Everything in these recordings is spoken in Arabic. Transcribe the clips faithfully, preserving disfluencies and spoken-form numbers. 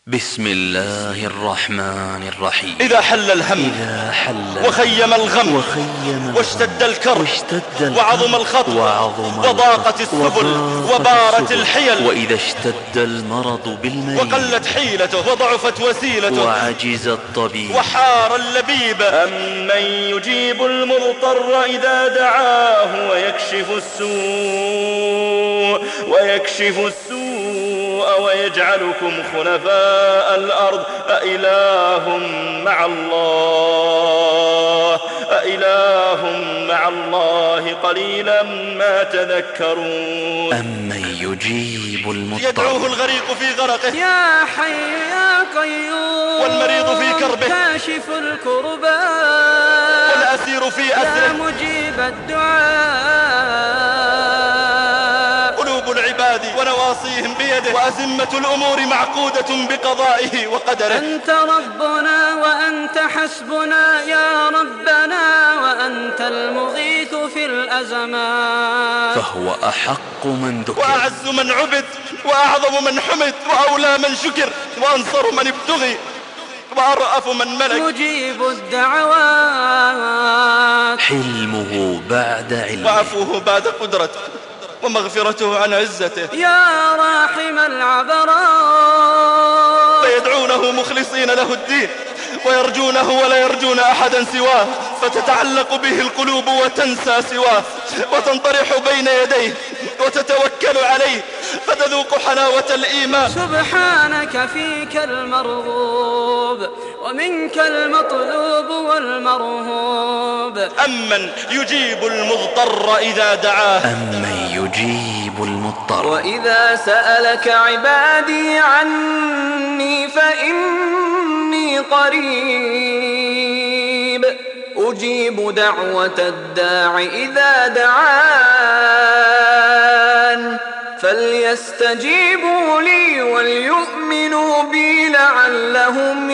بسم الله الرحمن الرحيم. إذا حل الهم إذا حل وخيم الغم وخيم واشتد الكرب واشتد وعظم الخطب وعظم وضاقت السبل وبارت الحيل، وإذا اشتد المرض بالمريض وقلت حيلته وضعفت وسيلته وعجز الطبيب وحار اللبيب. أمن يجيب المضطر إذا دعاه ويكشف السوء ويكشف السوء ويجعلكم خلفاء الأرض أإله مع الله أإله مع الله قليلا ما تذكرون. أمن يجيب المضطر يدعوه الغريق في غرقه يا حي يا قيوم والمريض في كربه كاشف الكربات والأسير في يا أسره مجيب الدعاء. قلوب العباد ونواصيهم بيده وأزمة الأمور معقودة بقضائه وقدره. أنت ربنا وأنت حسبنا يا ربنا وأنت المغيث في الأزمات. فهو أحق من ذكر وأعز من عبد وأعظم من حمد وأولى من شكر وأنصر من ابتغي وأرأف من ملك. مجيب الدعوات حلمه بعد علمه وعفوه بعد قدرته ومغفرته عن عزته. يا راحم العبرات فيدعونه مخلصين له الدين ويرجونه ولا يرجون أحدا سواه، فتتعلق به القلوب وتنسى سواه وتنطرح بين يديه وتتوكل عليه فتذوق حلاوة الإيمان. سبحانك فيك المرغوب ومنك المطلوب والمرهوب. أمن يجيب المضطر إذا دعاه أمن يجيب المضطر وإذا سألك عبادي عني فإني قريب أجيب دعوة الداع إذا دعان فليستجيبوا لي وليؤمنوا بي لعلهم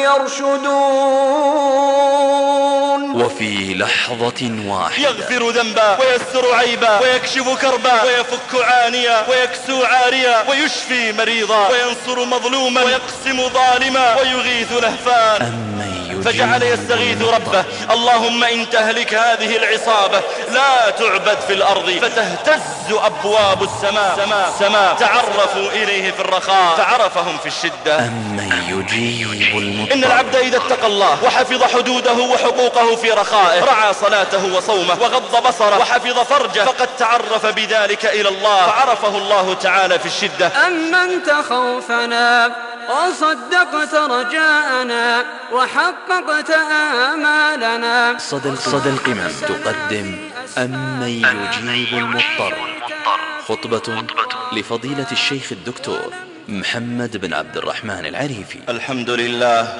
يرشدون. وفي لحظة واحدة يغفر ذنبا ويستر عيبا ويكشف كربا ويفك عانيا ويكسو عاريا ويشفي مريضا وينصر مظلوما ويقسم ظالما ويغيث لهفان. أمن يجيب فجعل يستغيث ربه اللهم إن تهلك هذه العصابة لا تعبد في الأرض فتهتز أبواب السماء سماء سماء تعرفوا إليه في الرخاء فعرفهم في الشدة. أمن يجيب المضطر إن العبد إذا اتقى الله وحفظ حدوده وحقوقه في رخائه رعى صلاته وصومه وغض بصره وحفظ فرجه فقد تعرف بذلك إلى الله فعرفه الله تعالى في الشدة. أمنت خوفنا وصدقت رجاءنا وحققت آمالنا. صدى صدى القمم تقدم أمن يجيب المضطر، خطبة لفضيلة الشيخ الدكتور محمد بن عبد الرحمن العريفي. الحمد لله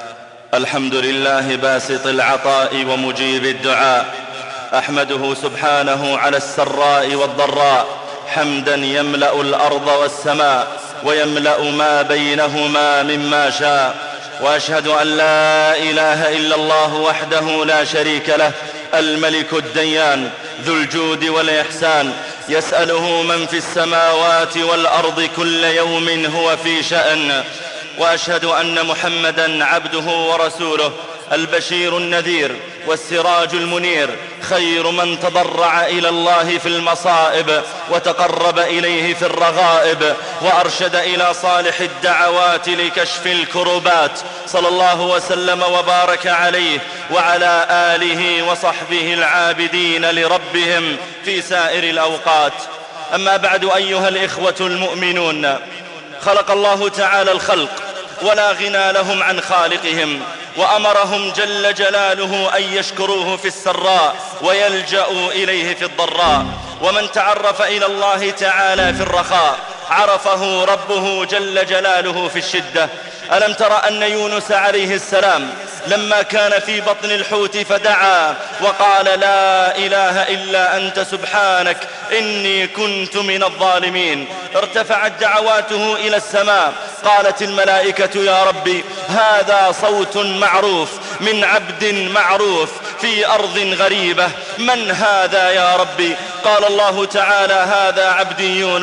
الحمد لله باسط العطاء ومجيب الدعاء، أحمده سبحانه على السراء والضراء حمدا يملأ الأرض والسماء ويملأ ما بينهما مما شاء، وأشهد أن لا إله إلا الله وحده لا شريك له الملك الديان ذو الجود والإحسان، يسأله من في السماوات والأرض كل يوم هو في شأن. وأشهد أن محمدا عبده ورسوله البشير النذير والسراج المنير، خير من تضرع إلى الله في المصائب وتقرب إليه في الرغائب وأرشد إلى صالح الدعوات لكشف الكربات، صلى الله وسلم وبارك عليه وعلى آله وصحبه العابدين لربهم في سائر الأوقات. أما بعد أيها الإخوة المؤمنون، خلق الله تعالى الخلق ولا غنى لهم عن خالقهم، وأمرهم جل جلاله أن يشكروه في السراء ويلجأوا إليه في الضراء. ومن تعرف إلى الله تعالى في الرخاء عرفه ربه جل جلاله في الشدة. ألم تر أن يونس عليه السلام لما كان في بطن الحوت فدعا وقال لا إله إلا أنت سبحانك إني كنت من الظالمين، ارتفعت دعواته إلى السماء، قالت الملائكة يا ربي هذا صوت معروف من عبد معروف في أرض غريبة، من هذا يا ربي؟ قال الله تعالى هذا عبدي يونس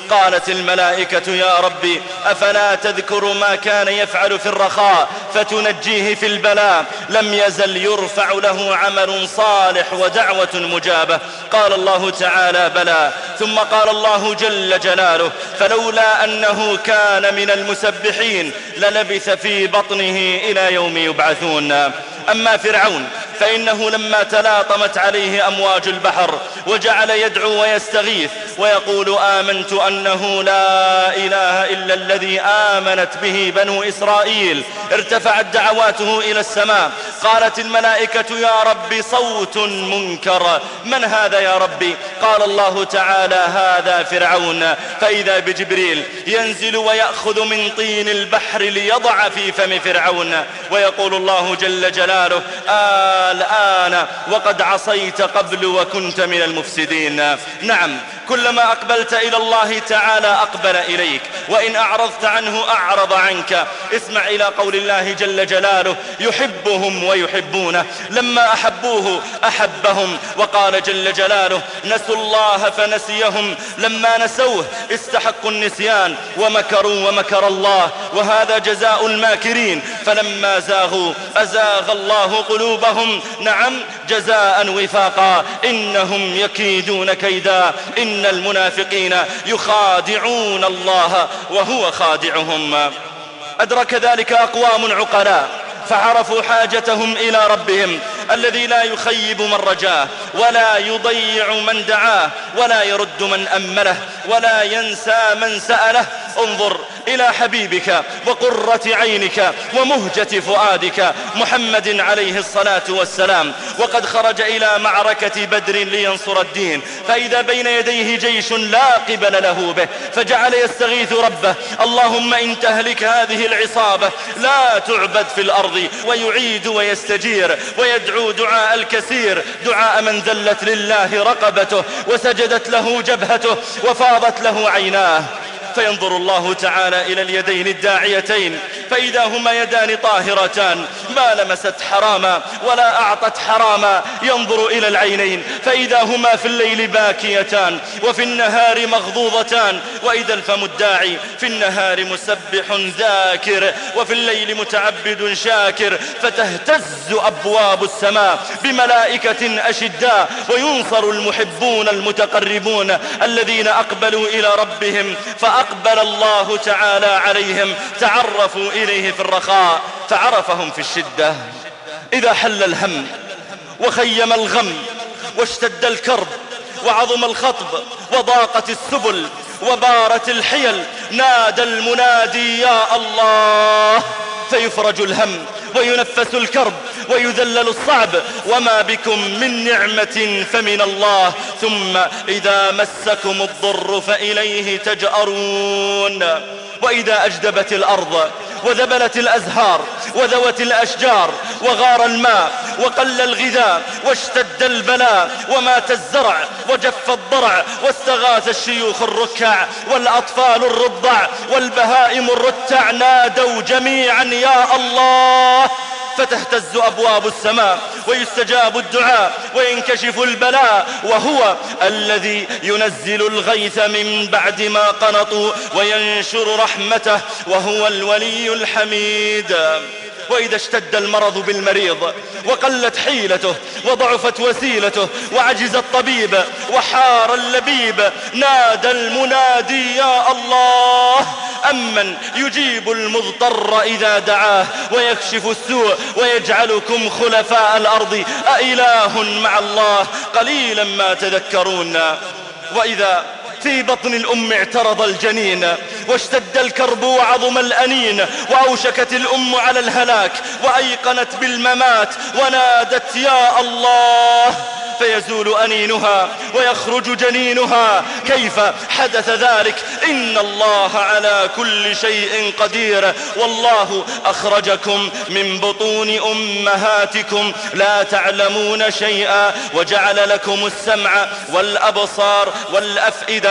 قالت الملائكة يا ربي أفلا تذكر ما كان يفعل في الرخاء فتنجيه في البلاء؟ لم يزل يرفع له عمل صالح ودعوة مجابة. قال الله تعالى بلى. ثم قال الله جل جلاله فلولا أنه كان من المسبحين للبث في بطنه إلى يوم يبعثون. أما فرعون فإنه لما تلاطمت عليه أمواج البحر وجعل يدعو ويستغيث ويقول آمنت أنه لا إله إلا الذي آمنت به بنو إسرائيل، ارتفعت دعواته إلى السماء. قالت الملائكة يا رب صوت منكر، من هذا يا ربي؟ قال الله تعالى هذا فرعون. فإذا بجبريل ينزل ويأخذ من طين البحر ليضع في فم فرعون، ويقول الله جل جلاله الآن وقد عصيت قبل وكنت من المفسدين. نعم، كلما أقبلت إلى الله تعالى أقبل إليك، وإن أعرضت عنه أعرض عنك. اسمع إلى قول الله جل جلاله يحبهم ويحبونه. لما أحبوه أحبهم. وقال جل جلاله نسوا الله فنسيهم، لما نسوه استحقوا النسيان ومكروا ومكر الله، وهذا جزاء الماكرين. فلما زاغوا أزاغ الله قلوبهم، نعم جزاء وفاقا، إنهم يكيدون كيدا، إن المنافقين يخادعون الله وهو خادعهم. أدرك ذلك أقوام عقلاء فعرفوا حاجتهم إلى ربهم الذي لا يخيب من رجاه ولا يضيع من دعاه ولا يرد من أمله ولا ينسى من سأله. انظر إلى حبيبك وقرة عينك ومهجة فؤادك محمد عليه الصلاة والسلام، وقد خرج إلى معركة بدر لينصر الدين، فإذا بين يديه جيش لا قبل له به، فجعل يستغيث ربه اللهم إن تهلك هذه العصابة لا تعبد في الأرض، ويعيد ويستجير ويدعو دعاء الكثير، دعاء من ذلت لله رقبته وسجدت له جبهته وفاضت له عيناه. فينظر الله تعالى إلى اليدين الداعيتين فإذا هما يدان طاهرتان ما لمست حراما ولا أعطت حراما. ينظر إلى العينين فإذا هما في الليل باكيتان وفي النهار مغضوضتان، وإذا الفم الداعي في النهار مسبح ذاكر وفي الليل متعبد شاكر، فتهتز أبواب السماء بملائكة أشداء وينصر المحبون المتقربون الذين أقبلوا إلى ربهم فأقبل الله تعالى عليهم. تعرفوا إليه في الرخاء فعرفهم في الشدة. إذا حل الهم وخيم الغم واشتد الكرب وعظم الخطب وضاقت السبل وبارت الحيل نادى المنادي يا الله، فيفرج الهم وينفس الكرب ويذلل الصعب، وما بكم من نعمة فمن الله، ثم إذا مسكم الضر فإليه تجأرون. وإذا أجدبت الأرض وذبلت الأزهار وذوت الأشجار وغار الماء وقل الغذاء واشتد البلاء ومات الزرع وجف الضرع واستغاث الشيوخ الركع والأطفال الرضع والبهائم الرتع، نادوا جميعا يا الله، فتهتز أبواب السماء ويستجاب الدعاء وينكشف البلاء، وهو الذي ينزل الغيث من بعد ما قنطوا وينشر رحمته، وهو الولي الحميد. وإذا اشتد المرض بالمريض وقلت حيلته وضعفت وسيلته وعجز الطبيب وحار اللبيب، نادى المنادي يا الله، أمن يجيب المضطر إذا دعاه ويكشف السوء ويجعلكم خلفاء الأرض أإله مع الله قليلا ما تذكرون. وإذا في بطن الأم اعترض الجنين واشتد الكرب وعظم الأنين وأوشكت الأم على الهلاك وأيقنت بالممات ونادت يا الله، فيزول أنينها ويخرج جنينها. كيف حدث ذلك؟ إن الله على كل شيء قدير، والله أخرجكم من بطون أمهاتكم لا تعلمون شيئا وجعل لكم السمع والأبصار والأفئدة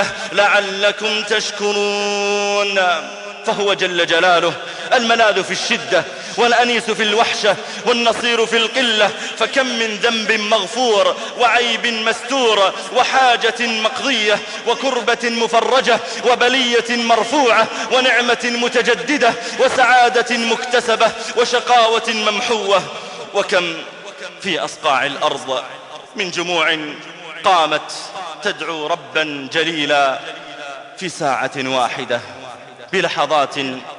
لعلكم تشكرون. فهو جل جلاله الملاذ في الشدة والأنيس في الوحشة والنصير في القلة. فكم من ذنب مغفور وعيب مستور وحاجة مقضية وكربة مفرجة وبلية مرفوعة ونعمة متجددة وسعادة مكتسبة وشقاوة ممحوة. وكم في أصقاع الأرض من جموع قامت تدعو ربا جليلا في ساعة واحدة بلحظات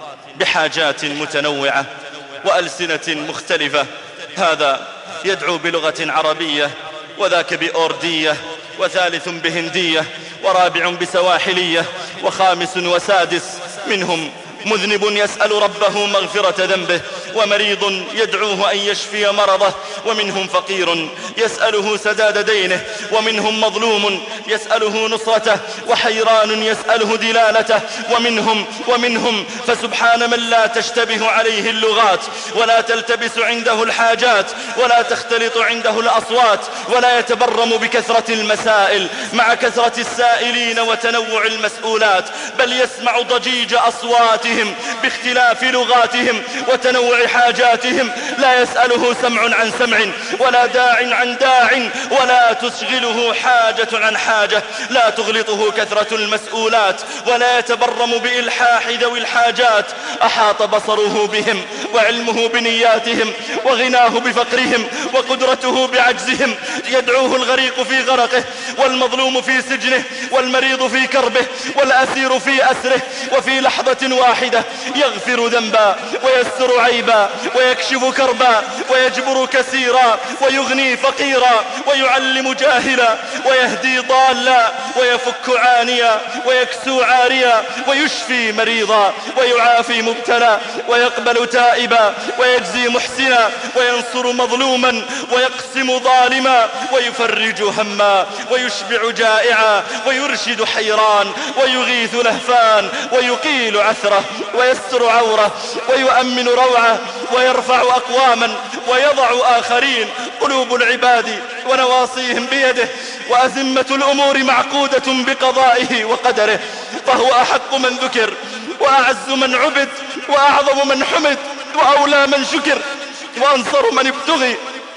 بحاجات متنوعة وألسنة مختلفة. هذا يدعو بلغة عربية وذاك بأوردية وثالث بهندية ورابع بسواحلية وخامس وسادس. منهم مذنب يسأل ربه مغفرة ذنبه ومريض يدعوه أن يشفي مرضه، ومنهم فقير يسأله سداد دينه، ومنهم مظلوم يسأله نصرته، وحيران يسأله دلالته. ومنهم ومنهم فسبحان من لا تشتبه عليه اللغات ولا تلتبس عنده الحاجات ولا تختلط عنده الأصوات ولا يتبرم بكثرة المسائل مع كثرة السائلين وتنوع المسؤولات، بل يسمع ضجيج أصواتهم باختلاف لغاتهم وتنوع حاجاتهم. لا يسأله سمع عن سمع ولا داع عن داع ولا تشغله حاجة عن حاجة، لا تغلطه كثرة المسؤولات ولا يتبرم بإلحاح ذوي الحاجات. أحاط بصره بهم وعلمه بنياتهم وغناه بفقرهم وقدرته بعجزهم. يدعوه الغريق في غرقه والمظلوم في سجنه والمريض في كربه والأسير في أسره، وفي لحظة واحدة يغفر ذنبا ويستر عيبا ويكشف كربا ويجبر كسيرا ويغني فقيرا ويعلم جاهلا ويهدي ضالا ويفك عانيا ويكسو عاريا ويشفي مريضا ويعافي مبتلى ويقبل تائبا ويجزي محسنا وينصر مظلوما ويقسم ظالما ويفرج هما ويشبع جائعا ويرشد حيران ويغيث لهفان ويقيل عثره ويستر عوره ويؤمن روعه ويرفع أقواما ويضع آخرين. قلوب العباد ونواصيهم بيده وأزمة الأمور معقودة بقضائه وقدره، فهو أحق من ذكر وأعز من عبد وأعظم من حمد وأولى من شكر وأنصر من ابتغي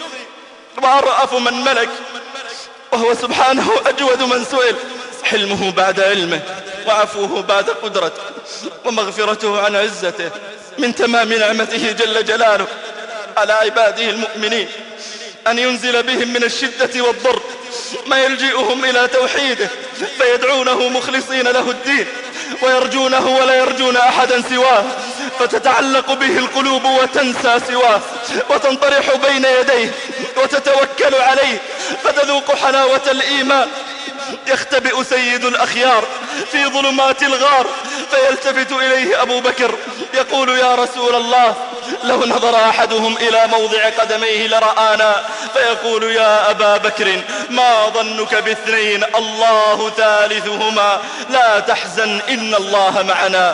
وأرأف من ملك، وهو سبحانه أجود من سئل. حلمه بعد علمه وعفوه بعد قدرته ومغفرته عن عزته من تمام نعمته جل جلاله على عباده المؤمنين أن ينزل بهم من الشدة والضر ما يلجئهم إلى توحيده فيدعونه مخلصين له الدين ويرجونه ولا يرجون أحدا سواه، فتتعلق به القلوب وتنسى سواه وتنطرح بين يديه وتتوكل عليه فتذوق حلاوة الإيمان. يختبئ سيد الأخيار في ظلمات الغار فيلتفت إليه أبو بكر يقول: يا رسول الله، لو نظر أحدهم إلى موضع قدميه لرآنا. فيقول: يا أبا بكر، ما ظنك باثنين الله ثالثهما، لا تحزن إن الله معنا.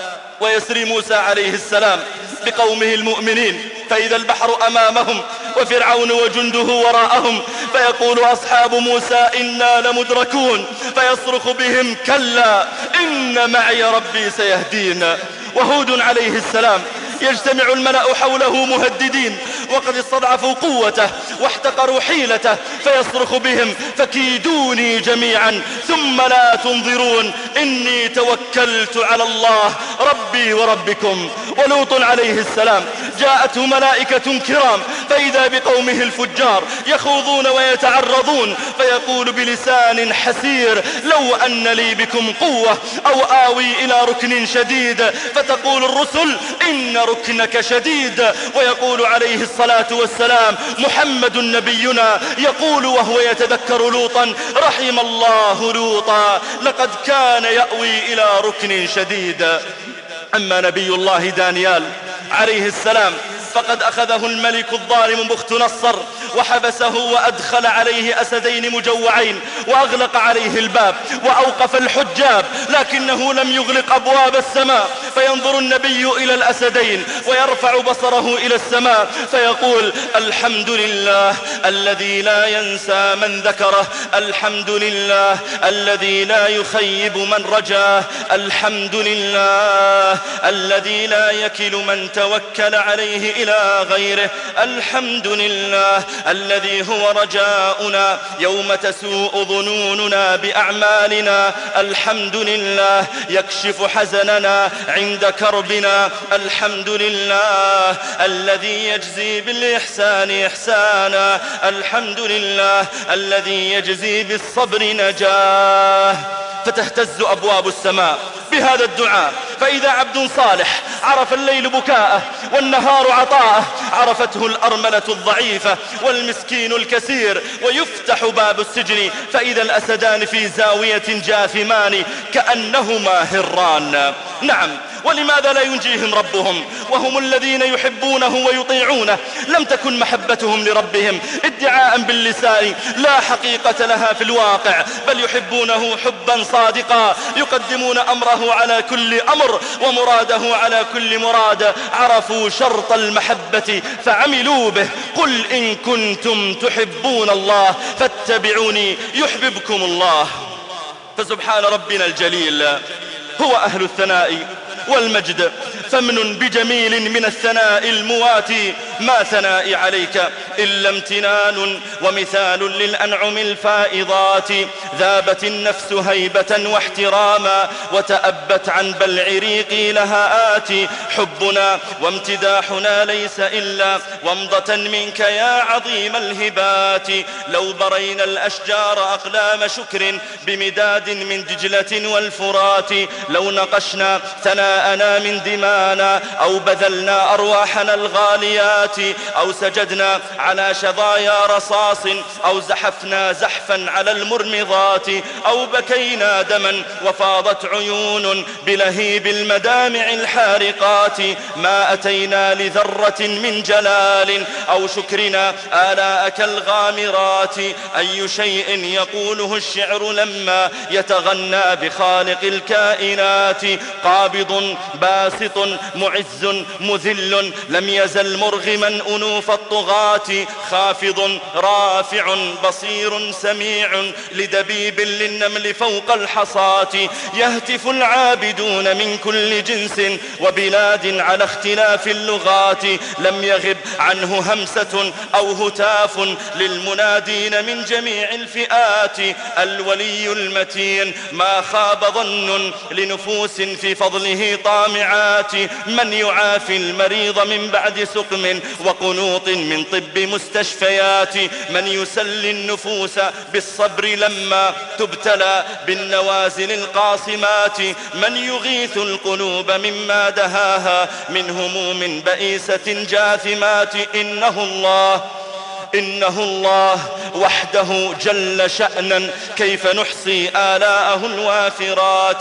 ويسري موسى عليه السلام بقومه المؤمنين فإذا البحر أمامهم وفرعون وجنده وراءهم، فيقول أصحاب موسى: إنا لمدركون. فيصرخ بهم: كلا إن معي ربي سيهدين. وهود عليه السلام يجتمع الملأ حوله مهددين وقد استضعفوا قوته واحتقروا حيلته، فيصرخ بهم: فكيدوني جميعا ثم لا تنظرون، إني توكلت على الله ربي وربكم. ولوط عليه السلام جاءته ملائكة كرام فإذا بقومه الفجار يخوضون ويتعرضون، فيقول بلسان حسير: لو أن لي بكم قوة أو آوي إلى ركن شديد. فتقول الرسل: إن ركنك شديد. ويقول عليه الصلاة والسلام محمد نبينا يقول وهو يتذكر لوطا: رحم الله لوطا، لقد كان يأوي إلى ركن شديد. أما نبي الله دانيال عليه السلام فقد أخذه الملك الظالم بخت نصر وحبسه وأدخل عليه أسدين مجوعين وأغلق عليه الباب وأوقف الحجاب، لكنه لم يغلق أبواب السماء، فينظر النبي إلى الأسدين ويرفع بصره إلى السماء فيقول الحمد لله الذي لا ينسى من ذكره، الحمد لله الذي لا يخيب من رجاه، الحمد لله الذي لا يكل من توكل عليه إلى غيره، الحمد لله الذي هو رجاؤنا يوم تسوء ظنوننا بأعمالنا، الحمد لله يكشف حزننا عند كربنا، الحمد لله الذي يجزي بالإحسان إحسانا، الحمد لله الذي يجزي بالصبر نجاه. فتهتز أبواب السماء بهذا الدعاء، فإذا عبد صالح عرف الليل بكاءه والنهار عطاءه، عرفته الأرملة الضعيفة والمسكين الكسير، ويفتح باب السجن فإذا الأسدان في زاوية جاثمان كأنهما هران. نعم، ولماذا لا ينجيهم ربهم وهم الذين يحبونه ويطيعونه؟ لم تكن محبتهم لربهم ادعاء باللسان لا حقيقة لها في الواقع، بل يحبونه حبا صادقا، يقدمون أمره على كل أمر ومراده على كل مراد، عرفوا شرط المحبة فعملوا به. قل إن كنتم تحبون الله فاتبعوني يحببكم الله. فسبحان ربنا الجليل هو أهل الثناء والمجد، فمن بجميل من الثناء المواتي، ما ثنائي عليك إلا امتنان ومثال للأنعم الفائضات، ذابت النفس هيبة واحتراما وتأبت عن بلع ريقي لها آتي، حبنا وامتداحنا ليس إلا ومضة منك يا عظيم الهبات، لو برينا الأشجار أقلام شكر بمداد من دجلة والفرات، لو نقشنا ثناءنا من دمانا أو بذلنا أرواحنا الغاليات، أو سجدنا على شظايا رصاص أو زحفنا زحفا على المرمضات، أو بكينا دما وفاضت عيون بلهيب المدامع الحارقات، ما أتينا لذرة من جلال أو شكرنا آلاءك الغامرات، أي شيء يقوله الشعر لما يتغنى بخالق الكائنات، قابض باسط معز مذل لم يزل مرغما أنوف الطغاة، خافض رافع بصير سميع لدبيب للنمل فوق الحصاة، يهتف العابدون من كل جنس وبلاد على اختلاف اللغات، لم يغب عنه همسة أو هتاف للمنادين من جميع الفئات، الولي المتين ما خاب ظن لنفوس في فضله طامعات، من يعافي المريض من بعد سقم وقنوط من طب مستشفيات، من يسلي النفوس بالصبر لما تبتلى بالنوازل القاصمات، من يغيث القلوب مما دهاها من هموم بئيسة جاثمات، إنه الله إنه الله وحده جل شأنا، كيف نحصي آلاءه الوافرات.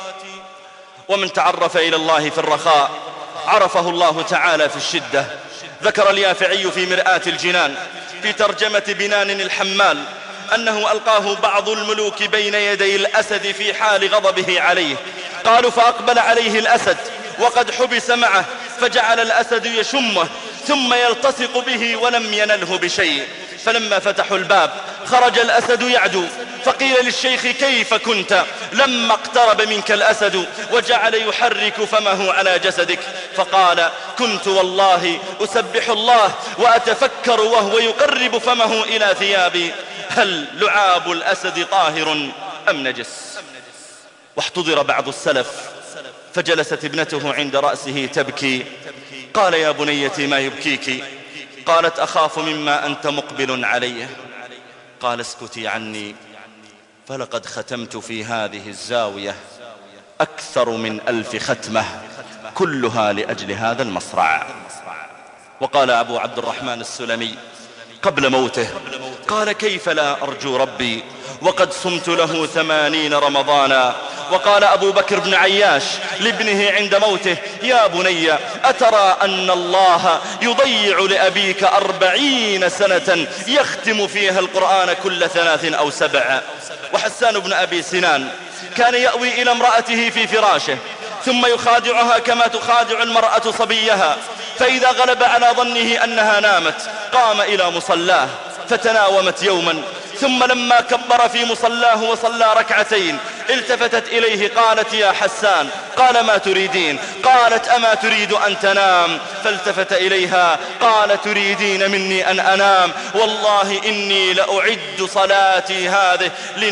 ومن تعرف إلى الله في الرخاء عرفه الله تعالى في الشدة. ذكر اليافعي في مرآة الجنان في ترجمة بنان الحمال أنه ألقاه بعض الملوك بين يدي الأسد في حال غضبه عليه، قالوا فأقبل عليه الأسد وقد حبس معه، فجعل الأسد يشمه ثم يلتصق به ولم ينله بشيء، فلما فتحوا الباب خرج الأسد يعدو، فقيل للشيخ كيف كنت لما اقترب منك الأسد وجعل يحرك فمه على جسدك؟ فقال كنت والله أسبح الله وأتفكر وهو يقرب فمه إلى ثيابي، هل لعاب الأسد طاهر أم نجس؟ واحتضر بعض السلف فجلست ابنته عند رأسه تبكي، قال يا بنيتي ما يبكيك؟ قالت أخاف مما أنت مقبل عليه. قال اسكتي عني، فلقد ختمت في هذه الزاوية أكثر من ألف ختمة كلها لأجل هذا المصرع. وقال أبو عبد الرحمن السلمي قبل موته، قال كيف لا أرجو ربي وقد صمت له ثمانين رمضانا. وقال أبو بكر بن عياش لابنه عند موته يا بني أترى أن الله يضيع لأبيك أربعين سنة يختم فيها القرآن كل ثلاث أو سبع. وحسان بن أبي سنان كان يأوي إلى امرأته في فراشه ثم يخادعها كما تخادع المرأة صبيها، فإذا غلب على ظنه أنها نامت قام إلى مصلاه فتناومت يوما، ثم لما كبر في مصلاه وصلى ركعتين التفتت إليه قالت يا حسان، قال ما تريدين؟ قالت أما تريد أن تنام؟ فالتفت إليها قال تريدين مني أن أنام؟ والله إني لأعد صلاتي هذه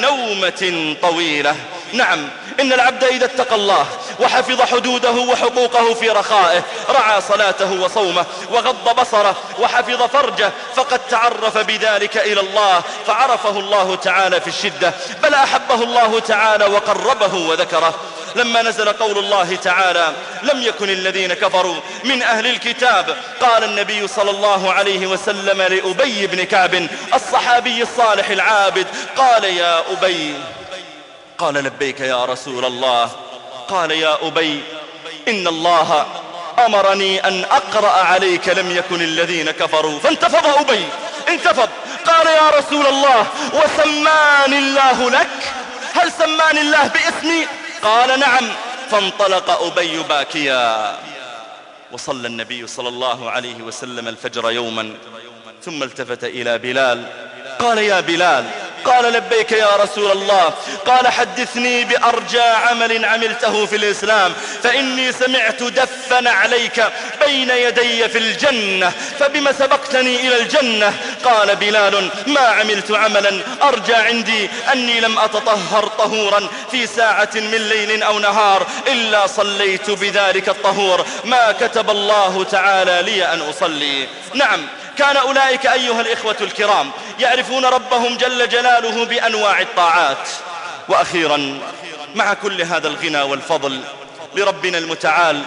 لنومة طويلة. نعم، إن العبد إذا اتقى الله وحفظ حدوده وحقوقه في رخائه رعى صلاته وصومه وغض بصره وحفظ فرجه، فقد تعرف بذلك إلى الله فعرفه الله تعالى في الشدة، بل أحبه الله تعالى وقربه وذكره. لما نزل قول الله تعالى لم يكن الذين كفروا من أهل الكتاب، قال النبي صلى الله عليه وسلم لأبي بن كعب الصحابي الصالح العابد، قال يا أبي، قال لبيك يا رسول الله، قال يا أبي إن الله أمرني أن أقرأ عليك لم يكن الذين كفروا، فانتفض أبي، انتفض، قال يا رسول الله وسماني الله لك؟ هل سماني الله باسمي؟ قال نعم. فانطلق أبي باكيا. وصلى النبي صلى الله عليه وسلم الفجر يوما، ثم التفت إلى بلال قال يا بلال، قال لبيك يا رسول الله، قال حدثني بأرجى عمل عملته في الإسلام، فإني سمعت دفا عليك بين يدي في الجنة، فبما سبقتني إلى الجنة؟ قال بلال ما عملت عملا أرجى عندي أني لم أتطهر طهورا في ساعة من ليل أو نهار إلا صليت بذلك الطهور ما كتب الله تعالى لي أن أصلي. نعم، كان أولئك أيها الإخوة الكرام يعرفون ربهم جل جلاله بأنواع الطاعات. وأخيرا، مع كل هذا الغنى والفضل لربنا المتعال،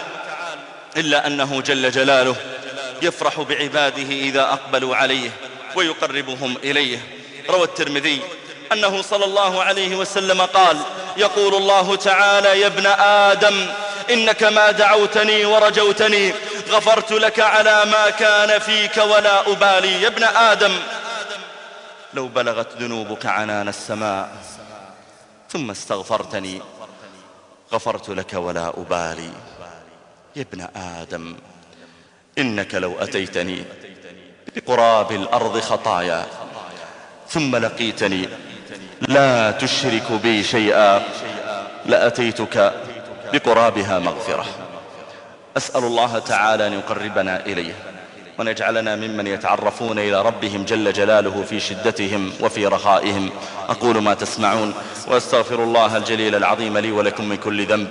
إلا أنه جل جلاله يفرح بعباده إذا أقبلوا عليه ويقربهم إليه. روى الترمذي أنه صلى الله عليه وسلم قال يقول الله تعالى يا ابن آدم إنك ما دعوتني ورجوتني غفرت لك على ما كان فيك ولا أبالي. يا ابن آدم لو بلغت ذنوبك عنان السماء ثم استغفرتني غفرت لك ولا أبالي. يا ابن آدم إنك لو أتيتني بقراب الأرض خطايا ثم لقيتني لا تشرك بي شيئا لأتيتك بقرابها مغفرة. أسأل الله تعالى أن يقربنا إليه وأن يجعلنا ممن يتعرفون إلى ربهم جل جلاله في شدتهم وفي رخائهم. أقول ما تسمعون وأستغفر الله الجليل العظيم لي ولكم من كل ذنب،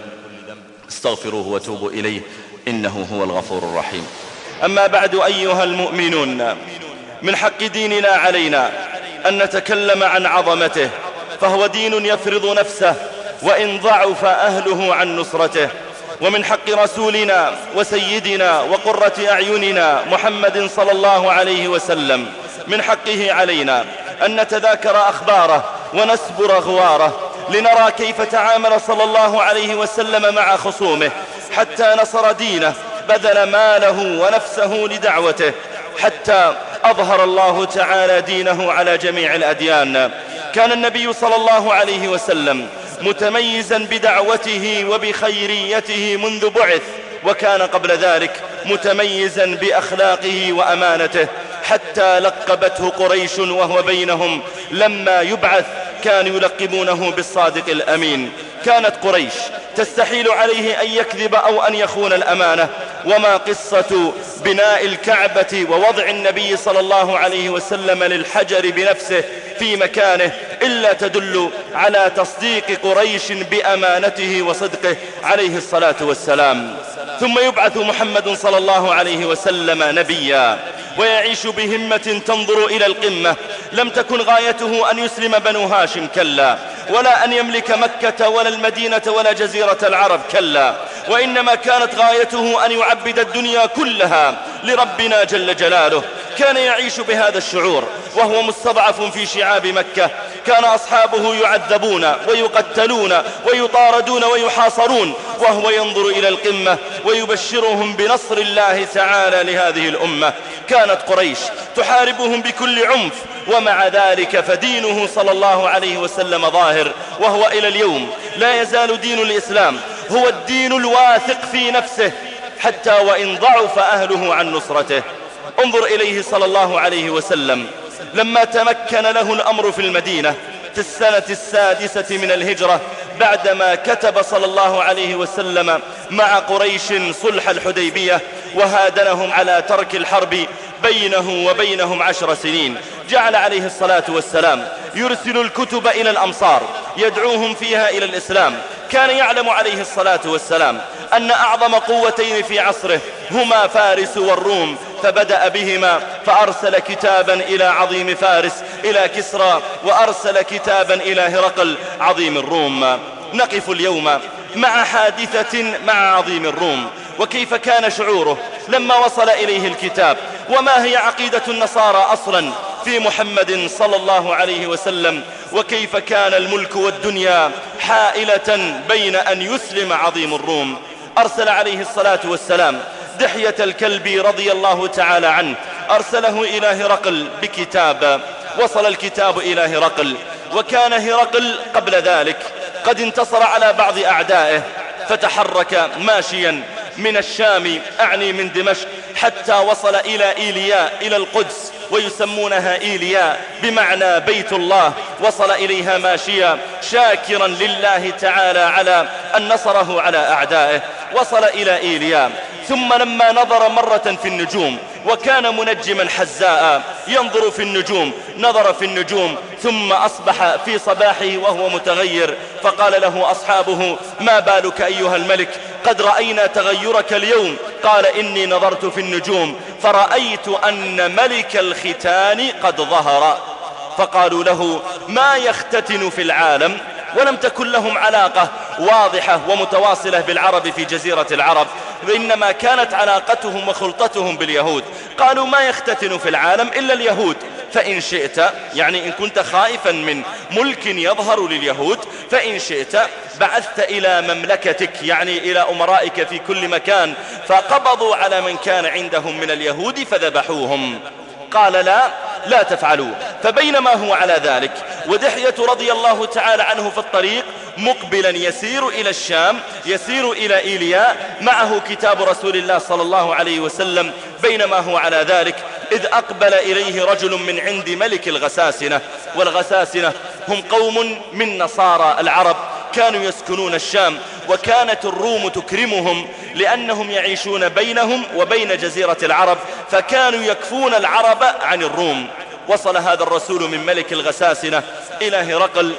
استغفروه وتوبوا إليه إنه هو الغفور الرحيم. أما بعد أيها المؤمنون، من حق ديننا علينا أن نتكلم عن عظمته، فهو دين يفرض نفسه وإن ضعف أهله عن نصرته. ومن حق رسولنا وسيدنا وقرة أعيننا محمد صلى الله عليه وسلم، من حقه علينا أن نتذاكر أخباره ونسبر غواره لنرى كيف تعامل صلى الله عليه وسلم مع خصومه حتى نصر دينه، بذل ماله ونفسه لدعوته حتى أظهر الله تعالى دينه على جميع الأديان. كان النبي صلى الله عليه وسلم متميزا بدعوته وبخيريته منذ بعث، وكان قبل ذلك متميزا بأخلاقه وأمانته حتى لقبته قريش وهو بينهم لما يبعث كانوا يلقبونه بالصادق الأمين. كانت قريش تستحيل عليه أن يكذب أو أن يخون الأمانة. وما قصة بناء الكعبة ووضع النبي صلى الله عليه وسلم للحجر بنفسه في مكانه إلا تدل على تصديق قريش بأمانته وصدقه عليه الصلاة والسلام. ثم يبعث محمد صلى الله عليه وسلم نبيا ويعيش بهمة تنظر إلى القمة. لم تكن غايته أن يسلم بنو هاشم، كلا، ولا أن يملك مكة ولا المدينة ولا جزيرة العرب، كلا، وإنما كانت غايته أن يعبد الدنيا كلها لربنا جل جلاله. كان يعيش بهذا الشعور وهو مستضعف في شعاب مكة. كان أصحابه يعذبون ويقتلون ويطاردون ويحاصرون وهو ينظر إلى القمة ويبشرهم بنصر الله تعالى لهذه الأمة. كانت قريش تحاربهم بكل عنف، ومع ذلك فدينه صلى الله عليه وسلم ظاهر، وهو إلى اليوم لا يزال دين الإسلام هو الدين الواثق في نفسه حتى وإن ضعف أهله عن نصرته. انظر إليه صلى الله عليه وسلم لما تمكن له الأمر في المدينة في السنة السادسة من الهجرة، بعدما كتب صلى الله عليه وسلم مع قريش صلح الحديبية وهادنهم على ترك الحرب بينه وبينهم عشر سنين، جعل عليه الصلاة والسلام يرسل الكتب إلى الأمصار يدعوهم فيها إلى الإسلام. كان يعلم عليه الصلاة والسلام أن أعظم قوتين في عصره هما فارس والروم، فبدأ بهما فأرسل كتابا إلى عظيم فارس إلى كسرى، وأرسل كتابا إلى هرقل عظيم الروم. نقف اليوم مع حادثة مع عظيم الروم، وكيف كان شعوره لما وصل إليه الكتاب، وما هي عقيدة النصارى أصلا في محمد صلى الله عليه وسلم، وكيف كان الملك والدنيا حائلة بين أن يسلم عظيم الروم. أرسل عليه الصلاة والسلام دحية الكلب رضي الله تعالى عنه، أرسله إلى هرقل بكتاب. وصل الكتاب إلى هرقل، وكان هرقل قبل ذلك قد انتصر على بعض أعدائه، فتحرك ماشيا من الشام أعني من دمشق حتى وصل إلى إيلياء إلى القدس، ويسمونها إيلياء بمعنى بيت الله. وصل إليها ماشيا شاكرا لله تعالى على أن نصره على أعدائه. وصل إلى إيلياء، ثم لما نظر مرة في النجوم، وكان منجما حزاء ينظر في النجوم، نظر في النجوم ثم أصبح في صباحه وهو متغير، فقال له أصحابه: ما بالك أيها الملك؟ قد رأينا تغيرك اليوم. قال: إني نظرت في النجوم فرأيت أن ملك الختان قد ظهر. فقالوا له: ما يختتن في العالم؟ ولم تكن لهم علاقة واضحة ومتواصلة بالعرب في جزيرة العرب، وإنما كانت علاقتهم وخلطتهم باليهود. قالوا: ما يختتن في العالم إلا اليهود، فإن شئت، يعني إن كنت خائفا من ملك يظهر لليهود، فإن شئت بعثت إلى مملكتك، يعني إلى أمرائك في كل مكان، فقبضوا على من كان عندهم من اليهود فذبحوهم. قال: لا لا تفعلوا. فبينما هو على ذلك ودحية رضي الله تعالى عنه في الطريق مقبلا يسير إلى الشام، يسير إلى إيلياء، معه كتاب رسول الله صلى الله عليه وسلم. بينما هو على ذلك إذ أقبل إليه رجل من عند ملك الغساسنة، والغساسنة هم قوم من نصارى العرب كانوا يسكنون الشام، وكانت الروم تكرمهم لأنهم يعيشون بينهم وبين جزيرة العرب، فكانوا يكفون العرب عن الروم. وصل هذا الرسول من ملك الغساسنة إلى هرقل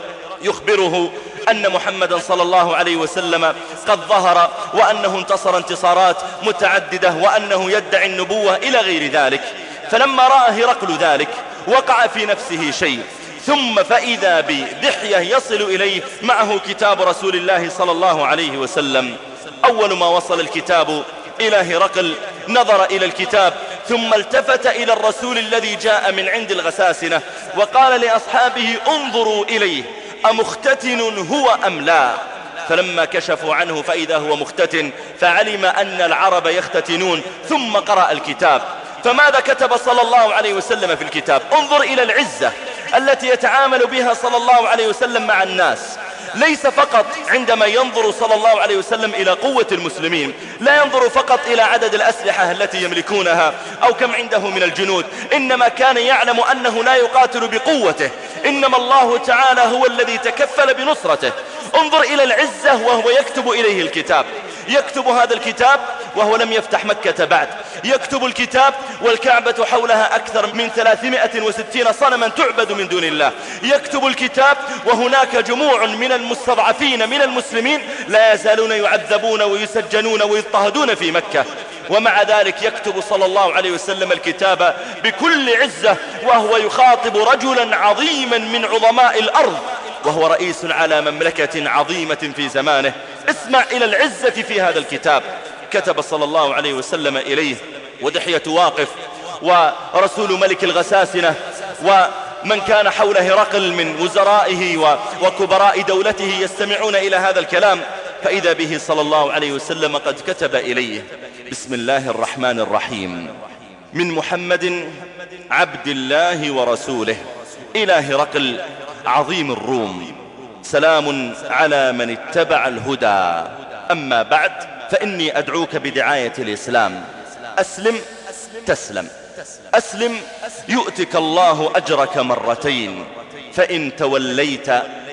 يخبره أن محمدا صلى الله عليه وسلم قد ظهر، وأنه انتصر انتصارات متعددة، وأنه يدعي النبوة إلى غير ذلك. فلما رأى هرقل ذلك وقع في نفسه شيء، ثم فإذا بدحية يصل إليه معه كتاب رسول الله صلى الله عليه وسلم. أول ما وصل الكتاب إلى هرقل نظر إلى الكتاب، ثم التفت إلى الرسول الذي جاء من عند الغساسنة وقال لأصحابه: انظروا إليه أمختتن هو أم لا؟ فلما كشفوا عنه فإذا هو مختتن، فعلم أن العرب يختتنون، ثم قرأ الكتاب. فماذا كتب صلى الله عليه وسلم في الكتاب؟ انظر إلى العزة التي يتعامل بها صلى الله عليه وسلم مع الناس. ليس فقط عندما ينظر صلى الله عليه وسلم إلى قوة المسلمين، لا ينظر فقط إلى عدد الأسلحة التي يملكونها أو كم عنده من الجنود، إنما كان يعلم أنه لا يقاتل بقوته، إنما الله تعالى هو الذي تكفل بنصرته. انظر إلى العزة وهو يكتب إليه الكتاب، يكتب هذا الكتاب وهو لم يفتح مكة بعد، يكتب الكتاب والكعبة حولها أكثر من ثلاثمائة وستين صنما تعبد من دون الله، يكتب الكتاب وهناك جموع من المستضعفين من المسلمين لا يزالون يعذبون ويسجنون ويضطهدون في مكة، ومع ذلك يكتب صلى الله عليه وسلم الكتاب بكل عزة، وهو يخاطب رجلا عظيما من عظماء الأرض، وهو رئيس على مملكة عظيمة في زمانه. اسمع إلى العزة في هذا الكتاب. كتب صلى الله عليه وسلم إليه ودحية واقف، ورسول ملك الغساسنة ومن كان حول هرقل من وزرائه وكبراء دولته يستمعون إلى هذا الكلام، فإذا به صلى الله عليه وسلم قد كتب إليه: بسم الله الرحمن الرحيم، من محمد عبد الله ورسوله إلى هرقل عظيم الروم، سلام على من اتبع الهدى أما بعد فإني أدعوك بدعاية الإسلام. أسلم تسلم، أسلم يؤتك الله أجرك مرتين، فإن توليت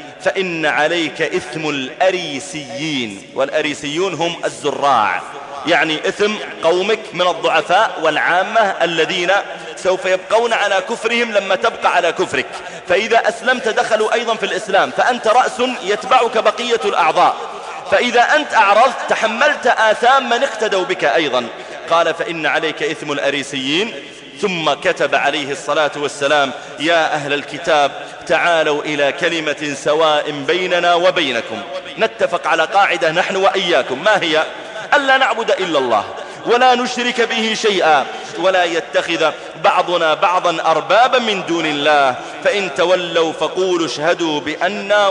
فإن عليك إثم الأريسيين، والأريسيون هم الزراع، يعني إثم قومك من الضعفاء والعامة الذين سوف يبقون على كفرهم لما تبقى على كفرك، فإذا أسلمت دخلوا أيضا في الإسلام، فأنت رأس يتبعك بقية الأعضاء، فإذا أنت أعرضت تحملت آثام من اقتدوا بك أيضا. قال فإن عليك إثم الأريسيين. ثم كتب عليه الصلاة والسلام يا أهل الكتاب تعالوا إلى كلمة سواء بيننا وبينكم، نتفق على قاعدة نحن وإياكم، ما هي؟ ألا نعبد إلا الله ولا نشرك به شيئا ولا يتخذ بعضنا بعضا أربابا من دون الله، فإن تولوا فقولوا اشهدوا بأننا